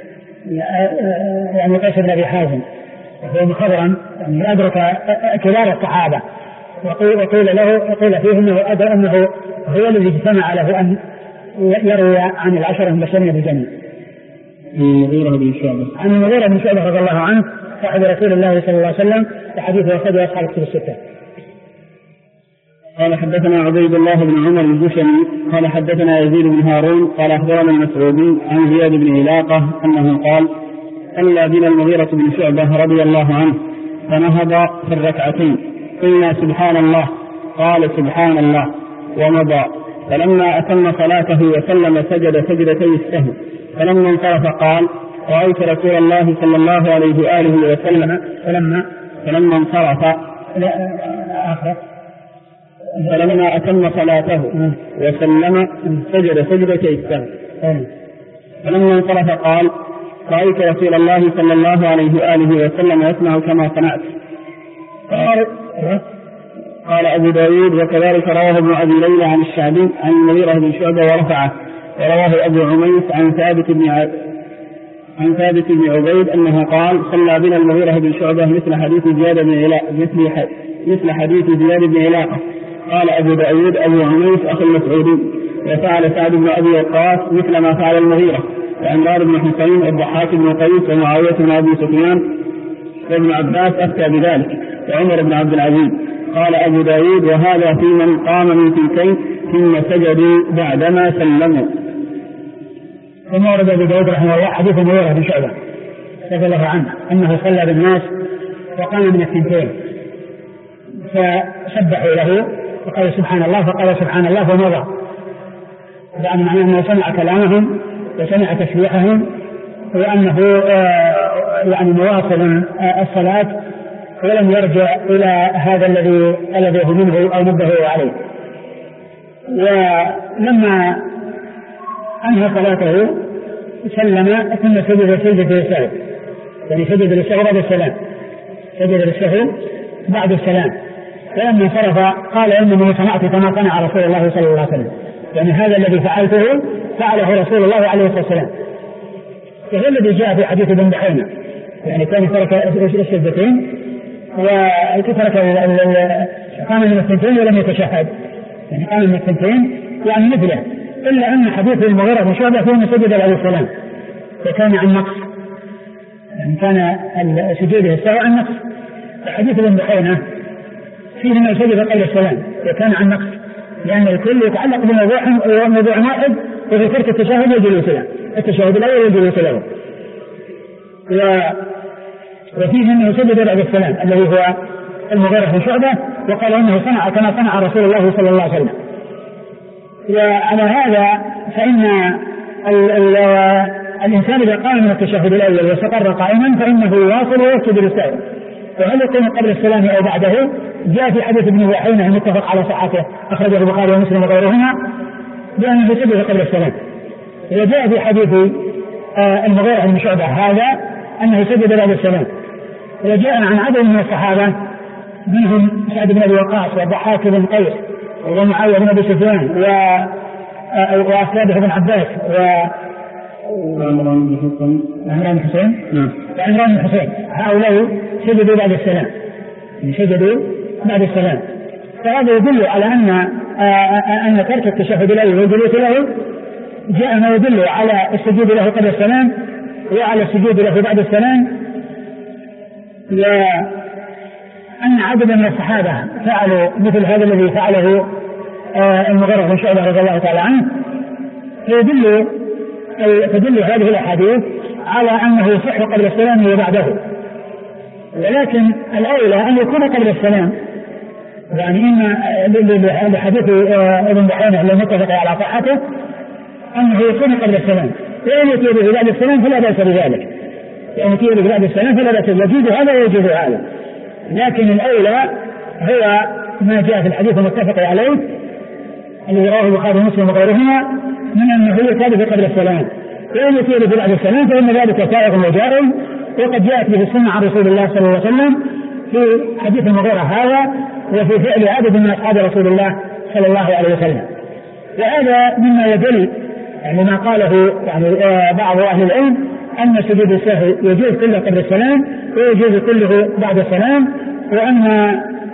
يعني قيس بن أبي حازم وهو مخضرم يعني أدرك كبار الصحابة، وقيل فيه أنه هو الذي اجتمع له أن يروي عن العشرة المبشرين بالجنة. المغيرة بن شعبة. عن المغيرة بن شعبة رضي الله عنه صاحب رسول الله صلى الله عليه وسلم وحديثه أخرجه أصحاب الكتب الستة. قال حدثنا عبيد الله بن عمر الجشمي قال حدثنا يزيد بن هارون قال أخبرنا المسعودي عن زياد بن علاقة أنه قال صلى بنا المغيرة بن شعبة رضي الله عنه فنهض في الركعتين قلنا سبحان الله قال سبحان الله ومضى، فلما أتم صلاته وسلم سجد سجدتي السهو، فلما انصرف قال رأيت رسول الله صلى الله عليه وآله وسلم فلما انصرف فلما أتم صلاته وسلم سجد سجدتي السهو، فلما انصرف قال رأيت رسول الله صلى الله عليه وآله وسلم يسمع كما صنعت. قال أبو داود وكذلك رواه ابن أبي ليلى عن الشعبي عن المغيرة بن شعبة ورفعه، ورواه أبو عميس عن ثابت بن عبيد أنه قال صلى بنا المغيرة بن شعبة مثل حديث زياد بن علاقة. قال أبو داود أبو عميس أخو المسعودي وفعل سعد بن أبي وقاص مثل ما فعل المغيرة، وعمران بن حسين والضحاك بن قيس ومعاوية بن أبي سفيان وابن عباس أفتى بذلك وعمر بن عبد العزيز. قال أبو داود وهذا في من قام من ثلثين ثم سجدوا بعدما سلموا. ثم ورد أبو داود رحمه الله حديث المغيرة بن شعبة رضي الله عنه أنه صلى بالناس وقام من الثنتين فسبحوا له وقال سبحان الله فقال سبحان الله ومضى، يعني معناه أنه سمع كلامهم وسمع تسبيحهم وأنه يعني مواصل الصلاة ولم يرجع إلى هذا الذي هو منه أو نبهه عليه. ولما أنهى صلاته سلم ثم سجد سجدة السهو، يعني سجد للسهو بعد السلام، سجد للسهو بعد السلام، فلما انصرف قال إنني صنعت كما صنع رسول الله صلى الله عليه وسلم، يعني هذا الذي فعلته فعله رسول الله عليه الصلاة والسلام، وهو الذي جاء في حديث ابن بحينة، يعني كان ترك السجدتين وترك قام من الثنتين ولم يتشهد، يعني قام من الثنتين يعني مثله، إلا أن حديث المغيرة بن شعبة فيه أنه سجد عليه السلام وكان عن نقص، يعني كان سجوده السهو عن نقص. حديث ابن بحينة فيه أنه سجد قبل السلام وكان عن نقص، لأن الكل يتعلق بموضوع واحد وهو ترك التشهد والجلوس له، التشهد الأول والجلوس له. وفيه أنه سجد بعد السلام الذي هو المغيرة بن شعبة، وقال أنه صنع كما صنع رسول الله صلى الله عليه وسلم. وعلى هذا فإن الإنسان إذا قام من التشهد الأول واستقر قائما فإنه يواصل ويسجد للسهو، وهل يكون قبل السلام أو بعده؟ جاء في حديث ابن بحينة المتفق على صحته أخرجه البخاري ومسلم وغيرهما بأنه سجد قبل السلام. وجاء في حديث المغيرة بن شعبة هذا أنه سجد بعد السلام. وجاء عن عدد من الصحابة منهم سعد بن أبي وقاص والضحاك بن قيس ومعاوية بن أبي سفيان وأسود بن عباس وعمران بن حسين هؤلاء سجدوا بعد السلام، بعد السلام. فهذا يدل على أن ترك التشهد الأول والجلوس له جاء ما يدل على السجود له قبل السلام وعلى السجود له بعد السلام، وأن عددا من الصحابة فعلوا مثل هذا الذي فعله المغيرة بن شعبة رضي الله تعالى عنه. تدل هذه الأحاديث على أنه يصح قبل السلام وبعده، ولكن الأولى أن يكون قبل السلام، يعني إن لحديث ابن بحينة الذي متفق على صحته أنه يكون قبل السلام، وإن يأتي به بعد السلام فلا بأس بذلك، يعني يأتي به بعد السلام فلا بأس، يجوز هذا ويجوز هذا. لكن الأولى هو ما جاء في الحديث المتفق عليه الذي رواه البخاري ومسلم وغيرهما من أنه يأتي به قبل السلام، وإن يأتي به بعد السلام فإن ذلك سائغ وجائز، وقد جاءت به السنة عن رسول الله صلى الله عليه وسلم في حديث المغيرة هذا وفي فعل عدد من أصحاب رسول الله صلى الله عليه وسلم. وهذا مما يدل يعني ما قاله يعني بعض أهل العلم أن سجود السهو يجوز كله قبل السلام ويجوز كله بعد السلام، وأن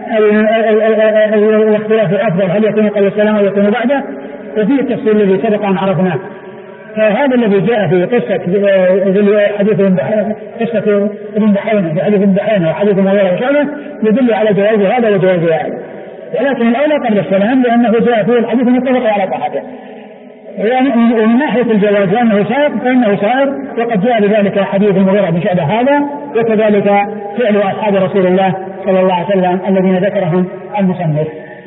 الاختلاف الأفضل هل يكون قبل السلام أو يكون بعده، وفيه التفصيل الذي سبق أن عرفناه. فهذا الذي جاء في قصة حديث قصة ابن بحينة في حديث ابن بحينة وحديث المغيرة وشعبة يدل على جواز هذا وجواز هذا، ولكن الأولى قبل السلام لأنه جاء في الحديث المتفق على صحته. ومن ناحية الجواز لأنه سائر فإنه سائر، وقد جاء بذلك حديث المغيرة بن شعبة هذا، وكذلك فعل أصحاب رسول الله صلى الله عليه وسلم الذين ذكرهم المصنف.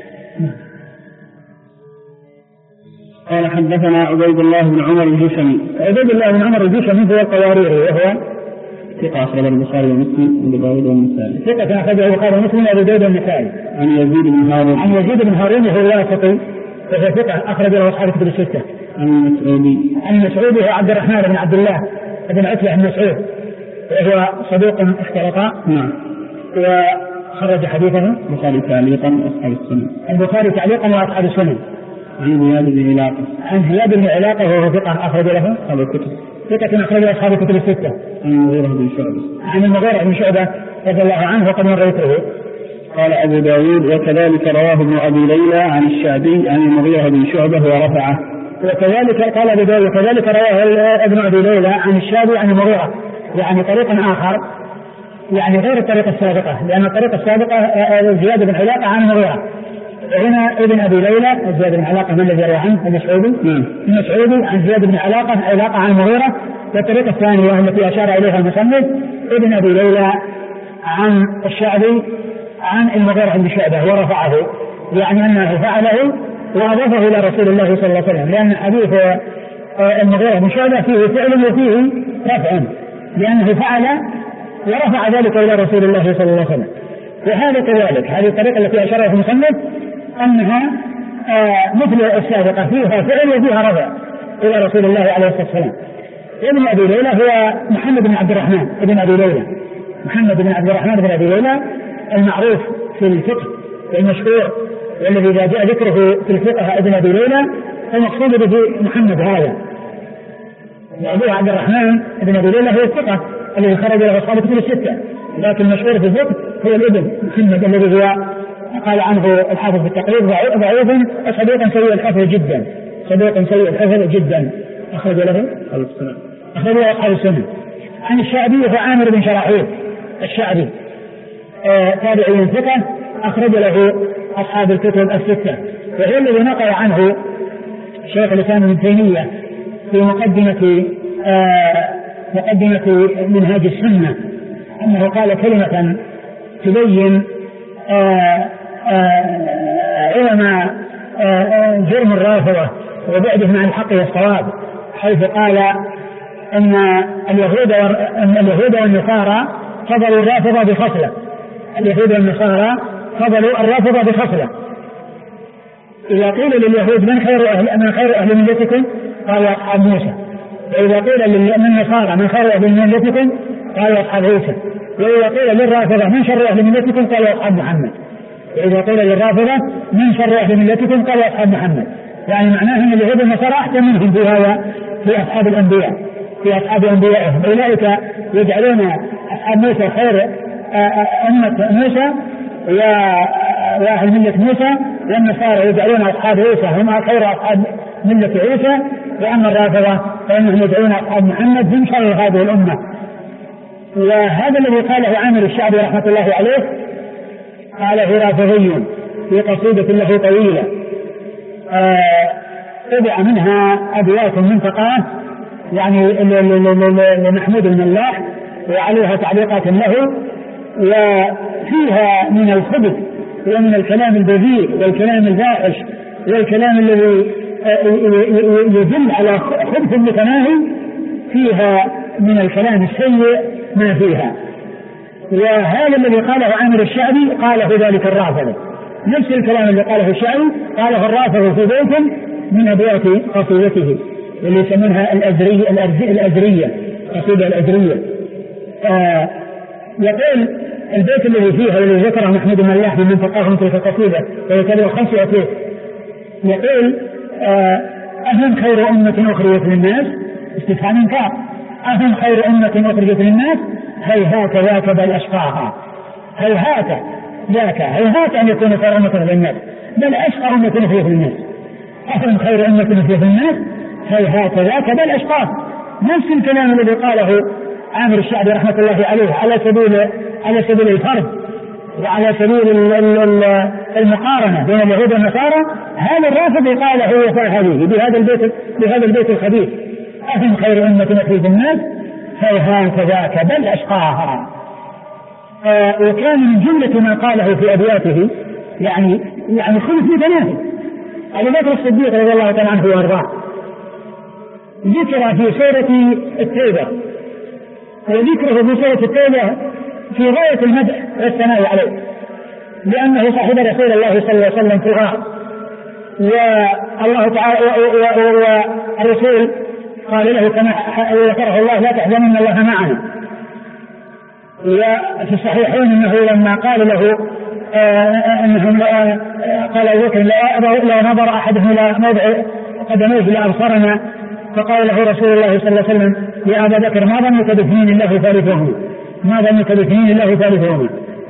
قال حدثنا عبيد الله بن عمر الجشمي. عبيد الله بن عمر الجشمي هو القواريري وهو ثقة أخرج البخاري ومسلم وأبو داود والنسائي. ثقة أخرج البخاري ومسلم وأبو داود والنسائي. عن يزيد بن هارون. عن يزيد بن هارون وهو الواسطي وهو ثقة أخرج له أصحاب الكتب الستة. عن المسعودي. عن المسعودي هو عبد الرحمن بن عبد الله بن عتبة بن مسعود وهو صدوق اختلط. نعم. وخرج حديثه البخاري تعليقا وأصحاب السنن. البخاري تعليقا وأصحاب السنن. عن زياد بن علاقة. عن زياد بن علاقة وهو ثقة أخرج له أصحاب الكتب. ثقة أخرج أصحاب الكتب الستة. عن المغيرة بن شعبة. عن المغيرة بن شعبة رضي الله عنه وقد مريته. قال أبو داود وكذلك رواه ابن أبي ليلى عن الشعبي عن المغيرة بن شعبة ورفعه. وكذلك قال أبو داود وكذلك رواه ابن أبي ليلى عن الشعبي عن المغيرة، يعني طريق آخر يعني غير الطريقة السابقة، لأن الطريقة السابقة زياد بن علاقة عن المغيرة، وهنا ابن أبي ليلى زياد بن علاقة من الذي يروي عنه المسعودي. المسعودي عن زياد بن علاقة عن المغيرة. والطريقة الثانية التي أشار إليها المصنف ابن أبي ليلى عن الشعبي عن المغيرة بن شعبة ورفعه، يعني أنه فعله وأضافه إلى رسول الله صلى الله عليه وسلم، لأن حديث المغيرة بن شعبة فيه فعل وفيه رفع، لأنه فعل ورفع ذلك إلى رسول الله صلى الله عليه وسلم. وهذا كذلك هذه الطريقة التي أشار في المصنف أنها مثل السابقة فيها فعل وفيها رفع إلى رسول الله عليه الصلاة والسلام. ابن أبي ليلى هو محمد بن عبد الرحمن ابن أبي ليلى، محمد بن عبد الرحمن بن أبي ليلى المعروف في الفقه المشهور، والذي إذا جاء ذكره في الفقه ابن أبي ليلى فالمقصود به محمد هذا. وأبوه عبد الرحمن ابن أبي ليلى هو الثقة الذي خرج له أصحاب الكتب الستة، لكن المشهور في الفقه هو الابن محمد الذي هو قال عنه الحافظ في التقريب ضعيف صدوق سيء الحفظ جدا، صدوق سيء الحفظ جدا. أخرج له أصحاب السنة. عن الشعبي وعامر بن شراحيل الشعبي تابعي ثقة أخرج له أصحاب الكتب الستة، وهو الذي نقل عنه شيخ الإسلام ابن تيمية في مقدمة منهاج السنة أنه قال كلمة تبين علم جرم الرافضة وبعدهم عن الحق والصواب، حيث قال أن اليهود والنصارى فضلوا الرافضة بخصلة، اليهود والنصارى فضلوا الرافضة بخصلة. إذا قيل لليهود من خير أهل ملتكم؟ قالوا أصحاب موسى. وإذا قيل للنصارى من خير أهل ملتكم؟ قالوا أصحاب عيسى. وإذا قيل للرافضة من شر أهل ملتكم؟ قالوا أصحاب محمد. وإذا قيل للرافضة من شر أهل ملتكم؟ قالوا أصحاب محمد. يعني معناه أن اليهود والنصارى أحسن منهم في أصحاب الأنبياء، في أصحاب أنبيائهم. أولئك يجعلون أصحاب موسى خير أمة موسى وأهل ملة موسى، والنصارى يجعلون أصحاب عيسى هم خير أصحاب ملة عيسى، وأما الرافضة فإنهم يجعلون أصحاب محمد هم شر هذه الأمة. وهذا الذي قاله عامر الشعبي رحمة الله عليه قاله رافضي في قصيدة له طويلة طبع منها أبيات منتقاه يعني لمحمود بن الله وعليها تعليقات له، وفيها من الخبث ومن الكلام البذيء والكلام الفاحش والكلام الذي يدل على خبث متناهي، فيها من الكلام السيء ما فيها. وهذا الذي قاله عامر الشعبي قاله ذلك الرافض، نفس الكلام اللي قاله الشعبي قاله الرافض في بيت من أبيات قصيدته اللي يسمونها الأزرية، قصيدة الأزرية. يقول البيت الذي فيها والذي ذكره محمود بن الله من منطقهم تلك القصيدة ويكبر 5 أبيات، يقول أهم خير أمة أخرجت للناس، استفهام إنكار، أهم خير أمة أخرجت للناس هيهات ذاك بل أشقاها، هيهات ذاك، هيهات أن يكون خير أمة للناس بل أشقى أمة أخرجت للناس، أهم خير أمة أخرجت للناس هيهات ذاك بل أشقاها. نفس الكلام الذي قاله عامر الشعبي رحمة الله عليه على سبيل الفرد وعلى سبيل المقارنة بين اليهود والنصارى، هذا الرافض قاله وفاء هذه بهذا البيت الخبيث، أهم خير أمة أخرجت للناس هيهات ذاك بل أشقاها. وكان من جملة ما قاله في أبياته يعني خلف متناهي. أبو بكر الصديق رضي الله تعالى عنه وأرضاه ذكر في سورة التوبة، وذكره في سورة التوبة في غاية المدح والثناء عليه، لأنه صاحب رسول الله صلى الله عليه وسلم في الغار، والله تعالى والرسول قال له كما ذكره الله لا تحزن الله معنا. وفي الصحيحين انه لما قال له انهم قال ابو بكر لا نظر احدهم الى موضع قدميه لابصرنا، فقال له رسول الله صلى الله عليه وسلم يا ابا بكر ما ظنك باثنين الله ثالثهما، ما ظنك باثنين الله ثالثهما.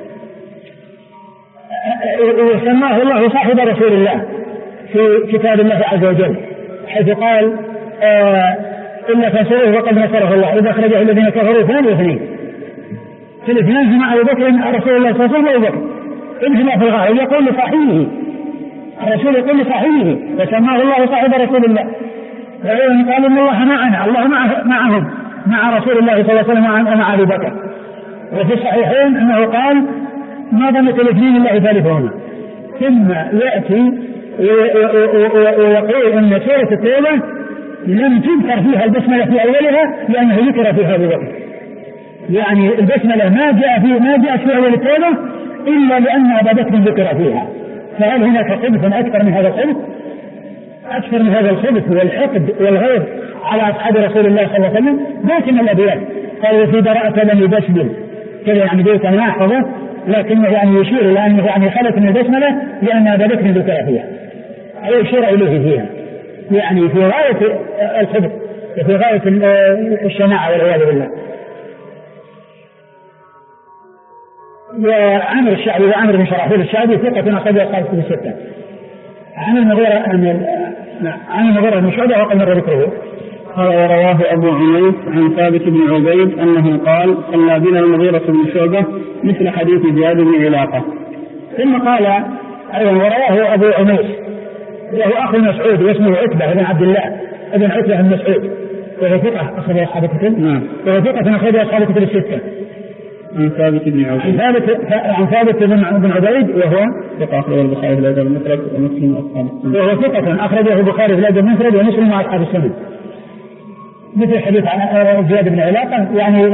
وسماه الله صاحب رسول الله في كتاب الله عز وجل، حيث قال إلا فانصروه وقد نصره الله إذا أخرجه الذين كفروا ثاني واثنين، في الاثنين هم أبو بكر رسول الله صلى الله عليه وسلم انهما في الغار، يقول لصاحبه الرسول يقول لصاحبه فسماه الله صاحب رسول الله، قال إن الله معنا، الله معهم مع رسول الله صلى الله عليه وسلم ومع أبي بكر. وفي الصحيحين أنه قال ما ظنك الاثنين الله ثالثهما، ثم يأتي ويقول أن سورة التوبة لم تذكر فيها البسملة في أولها لأنه ذكر فيها أبو بكر، يعني البسملة ما جاءت في أول التوبة إلا لأن أبا بكر ذكر فيها. فهل هناك خبث أكثر من هذا الخبث؟ أكثر من هذا الخبث والحقد والغيظ على أصحاب رسول الله صلى الله عليه وسلم؟ بيت من الأبيات قالوا في براءة لم يبسمل كذا، يعني بيت ما أحفظه لكنه يعني يشير إلى أنه يعني خلت من البسملة لأن أبا بكر ذكر فيها أو يشير إليه فيها، يعني في غاية الخبث وفي غاية الشناعة والعياذ بالله. وعامر الشعبي وعامر بن شراحيل الشعبي ثقة أخرج أصحاب الكتب الستة. عن المغيرة بن شعبة وقد مر ذكره. قال ورواه أبو عميس عن ثابت بن عبيد أنه قال صلى بنا المغيرة بن شعبة مثل حديث زياد بن علاقة. ثم قال أيضا ورواه أبو عميس له أخ مسعود واسمه عتبة بن عبد الله ابن عتبة بن مسعود وهو ثقة أخرج أصحاب الكتب. نعم. وهو ثقة أخرج أصحاب الكتب الستة. عن ثابت بن عبيد. عن ثابت بن عبيد وهو ثقة أخرجه البخاري في الأدب المفرد ومسلم وأصحاب السنن. وهو ثقة أخرجه البخاري في الأدب المفرد ومسلم وأصحاب السنن. مثل حديث عن زياد بن علاقة يعني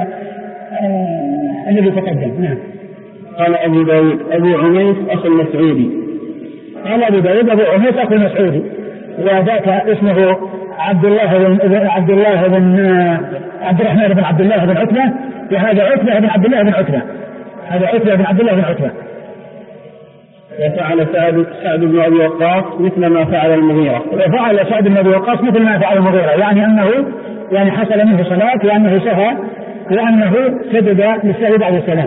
الذي تقدم. نعم. قال أبو داود أبو عميس أخو المسعودي. قال أبو داود أبو عميس أخو المسعودي وذاك اسمه عبد الرحمن بن عبد الله بن عتبة وهذا عتبة بن عبد الله بن عتبة. هذا عتبة بن عبد الله بن عتبة. وفعل سعد بن أبي وقاص مثل ما فعل المغيرة. وفعل سعد بن أبي وقاص مثل ما فعل المغيرة يعني أنه حصل منه صلاة وأنه سهى وأنه سجد للسهو بعد السلام.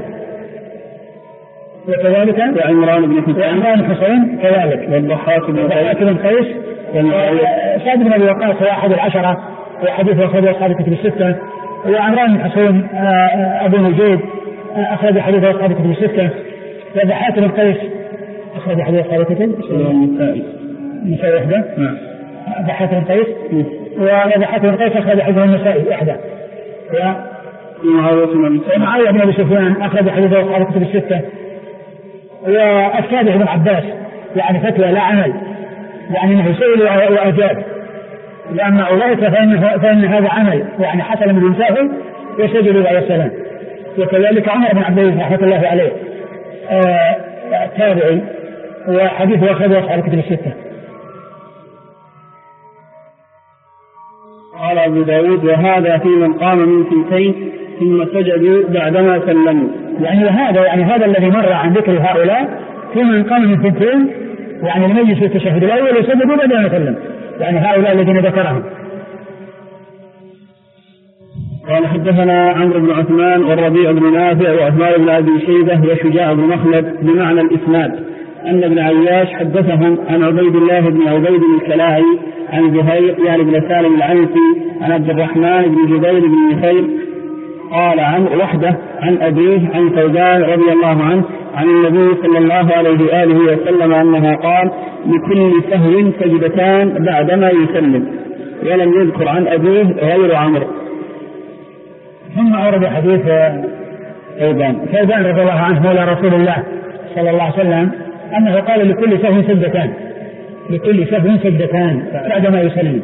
وكذلك وعمران بن حسين كذلك والضحاك بن قيس. سعد بن أبي وقاص هو أحد العشرة وحديث أخرج أصحاب الكتب الستة. وعمران بن حسين أبو نجيب أخرج حديث أصحاب الكتب الستة. وضحاك بن قيس أخرج حديث أصحاب الكتب النسائي وحده. ضحاك بن قيس وضحاك بن قيس أخرج حديث النسائي وحده. ومعاوية بن أبي سفيان أخرج حديث أصحاب الكتب الستة. والسابع بن عباس يعني فتوى لا عمل يعني انه سئل واجاب لان اولئك فان هذا عمل يعني حصل من انساه وسجدوا بعد السلام. وكذلك عمر بن عبد العزيز رحمه الله عليه تابعي وحديثه اخرج اصحاب الكتب الستة. قال ابو داود وهذا في من قام من ثنتين ثم سجدوا بعدما سلموا. يعني هذا الذي مر عن ذكر هؤلاء في من قام من ثنتين يعني المجلس في التشهد الأول وسجدوا بعدما سلم يعني هؤلاء الذين ذكرهم. قال حدثنا عمرو بن عثمان والربيع بن نافع وعثمان بن أبي شيبة وشجاع بن مخلد بمعنى الإسناد أن ابن عياش حدثهم عن عبيد الله بن عبيد الكلاعي عن زهير يعني بن سالم العنسي عن عبد الرحمن بن جبير بن نفير قال عمرو وحده عن أبيه عن ثوبان رضي الله عنه عن النبي صلى الله عليه وآله وسلم أنها قال لكل سهو سجدتان بعدما يسلم ولم يذكر عن أبيه غير عمرو. ثم أورد حديث ثوبان رضي الله عنه مولى رسول الله صلى الله عليه وسلم أنه قال لكل سهو سجدتان بعدما يسلم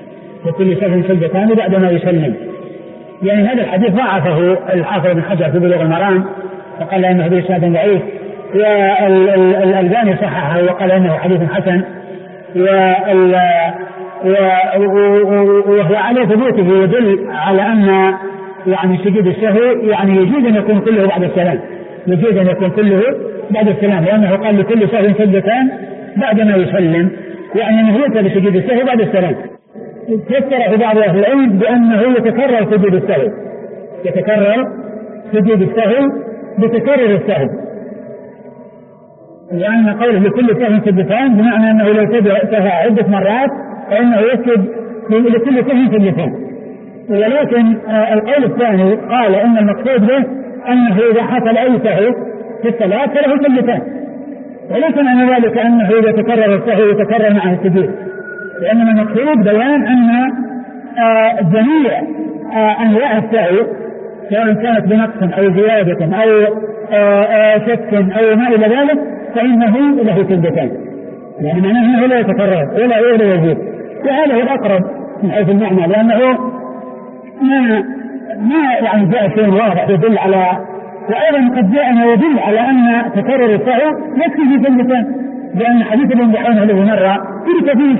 بعدما يسلم. يعني هذا الحديث ضعفه الحافظ بن حجر في بلوغ المرام وقال انه حديث سند ضعيف والألباني صححه وقال انه حديث حسن وهو على ثبوته يدل على ان يعني سجود السهو يعني يجوز ان يكون كله بعد السلام لانه قال لكل سهو سجدتان بعدما يسلم يعني انه يؤتى بسجود السهو بعد السلام. فسره بعض أهل العلم بأنه يتكرر سجود السهو بتكرر السهو لأن قوله لكل سهو سجدتان بمعنى أنه لو سهى عدة مرات فإنه يسجد لكل سهو سجدتان. ولكن القول الثاني قال إن المقصود به أنه إذا حصل أي سهو في الصلاة فله سجدتان وليس معنى ذلك أنه إذا تكرر السهو يتكرر معه السجود لأنما المقصود بيان أن جميع أنواع السهو سواء كانت بنقص أو زيادة أو شك أو ما إلى ذلك فإنه له سجدتان يعني معناه أنه لا يتكرر ولا يزيد. وهذا هو الأقرب من حيث المعنى لأنه ما يعني جاء شيء واضح يدل على وأيضا قد جاء ما يدل على أن تكرر السهو يكفي في سجدتان لأن حديث ابن بحيرة الذي مر ترك فيه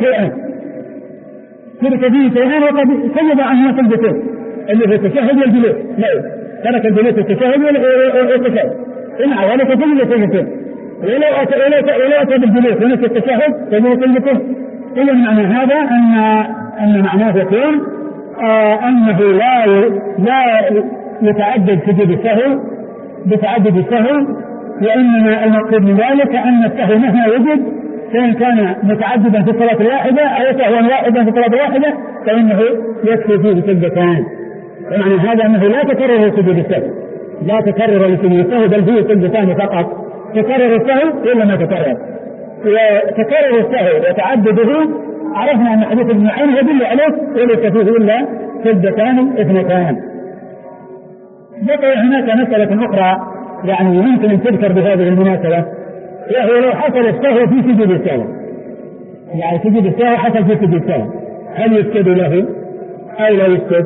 شيئان وقد سجد عنه سجدتين اللي في التشهد والجلوس لا ترك الجلوس التشهد والتشهد إنع ولك سجدتين ولو أتى بالجلوس ونسى التشهد سجد سجدتين. إذا معنى هذا أن معناه يكون أنه لا يتعدد سجود السهو بتعدد السهو، وإنما المقصود من ذلك أن السهو مهما وجد سواء كان متعددا في الصلاة الواحدة أو سهوا واحدا في الصلاة الواحدة فإنه يكفي فيه سجدتان. ومعنى هذا أنه لا تكرر سجود السهو، لا تكرر لسجود السهو، بل فيه سجدتان فقط. تكرر السهو إلا ما تكرر، وتكرر السهو وتعدده عرفنا أن حديث ابن معين يدل عليه وليس فيه إلا سجدتان اثنتان. بقي هناك مسألة أخرى يعني يمكن أن تذكر بهذه المناسبة، وهو لو حصل السهو في سجود السهو، يعني سجود السهو حصل في سجود السهو، هل يسجد له أو لا يسجد؟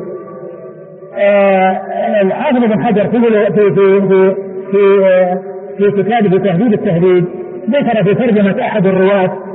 الحافظ ابن حجر في كتابه تهذيب التهذيب ذكر في ترجمة أحد الرواة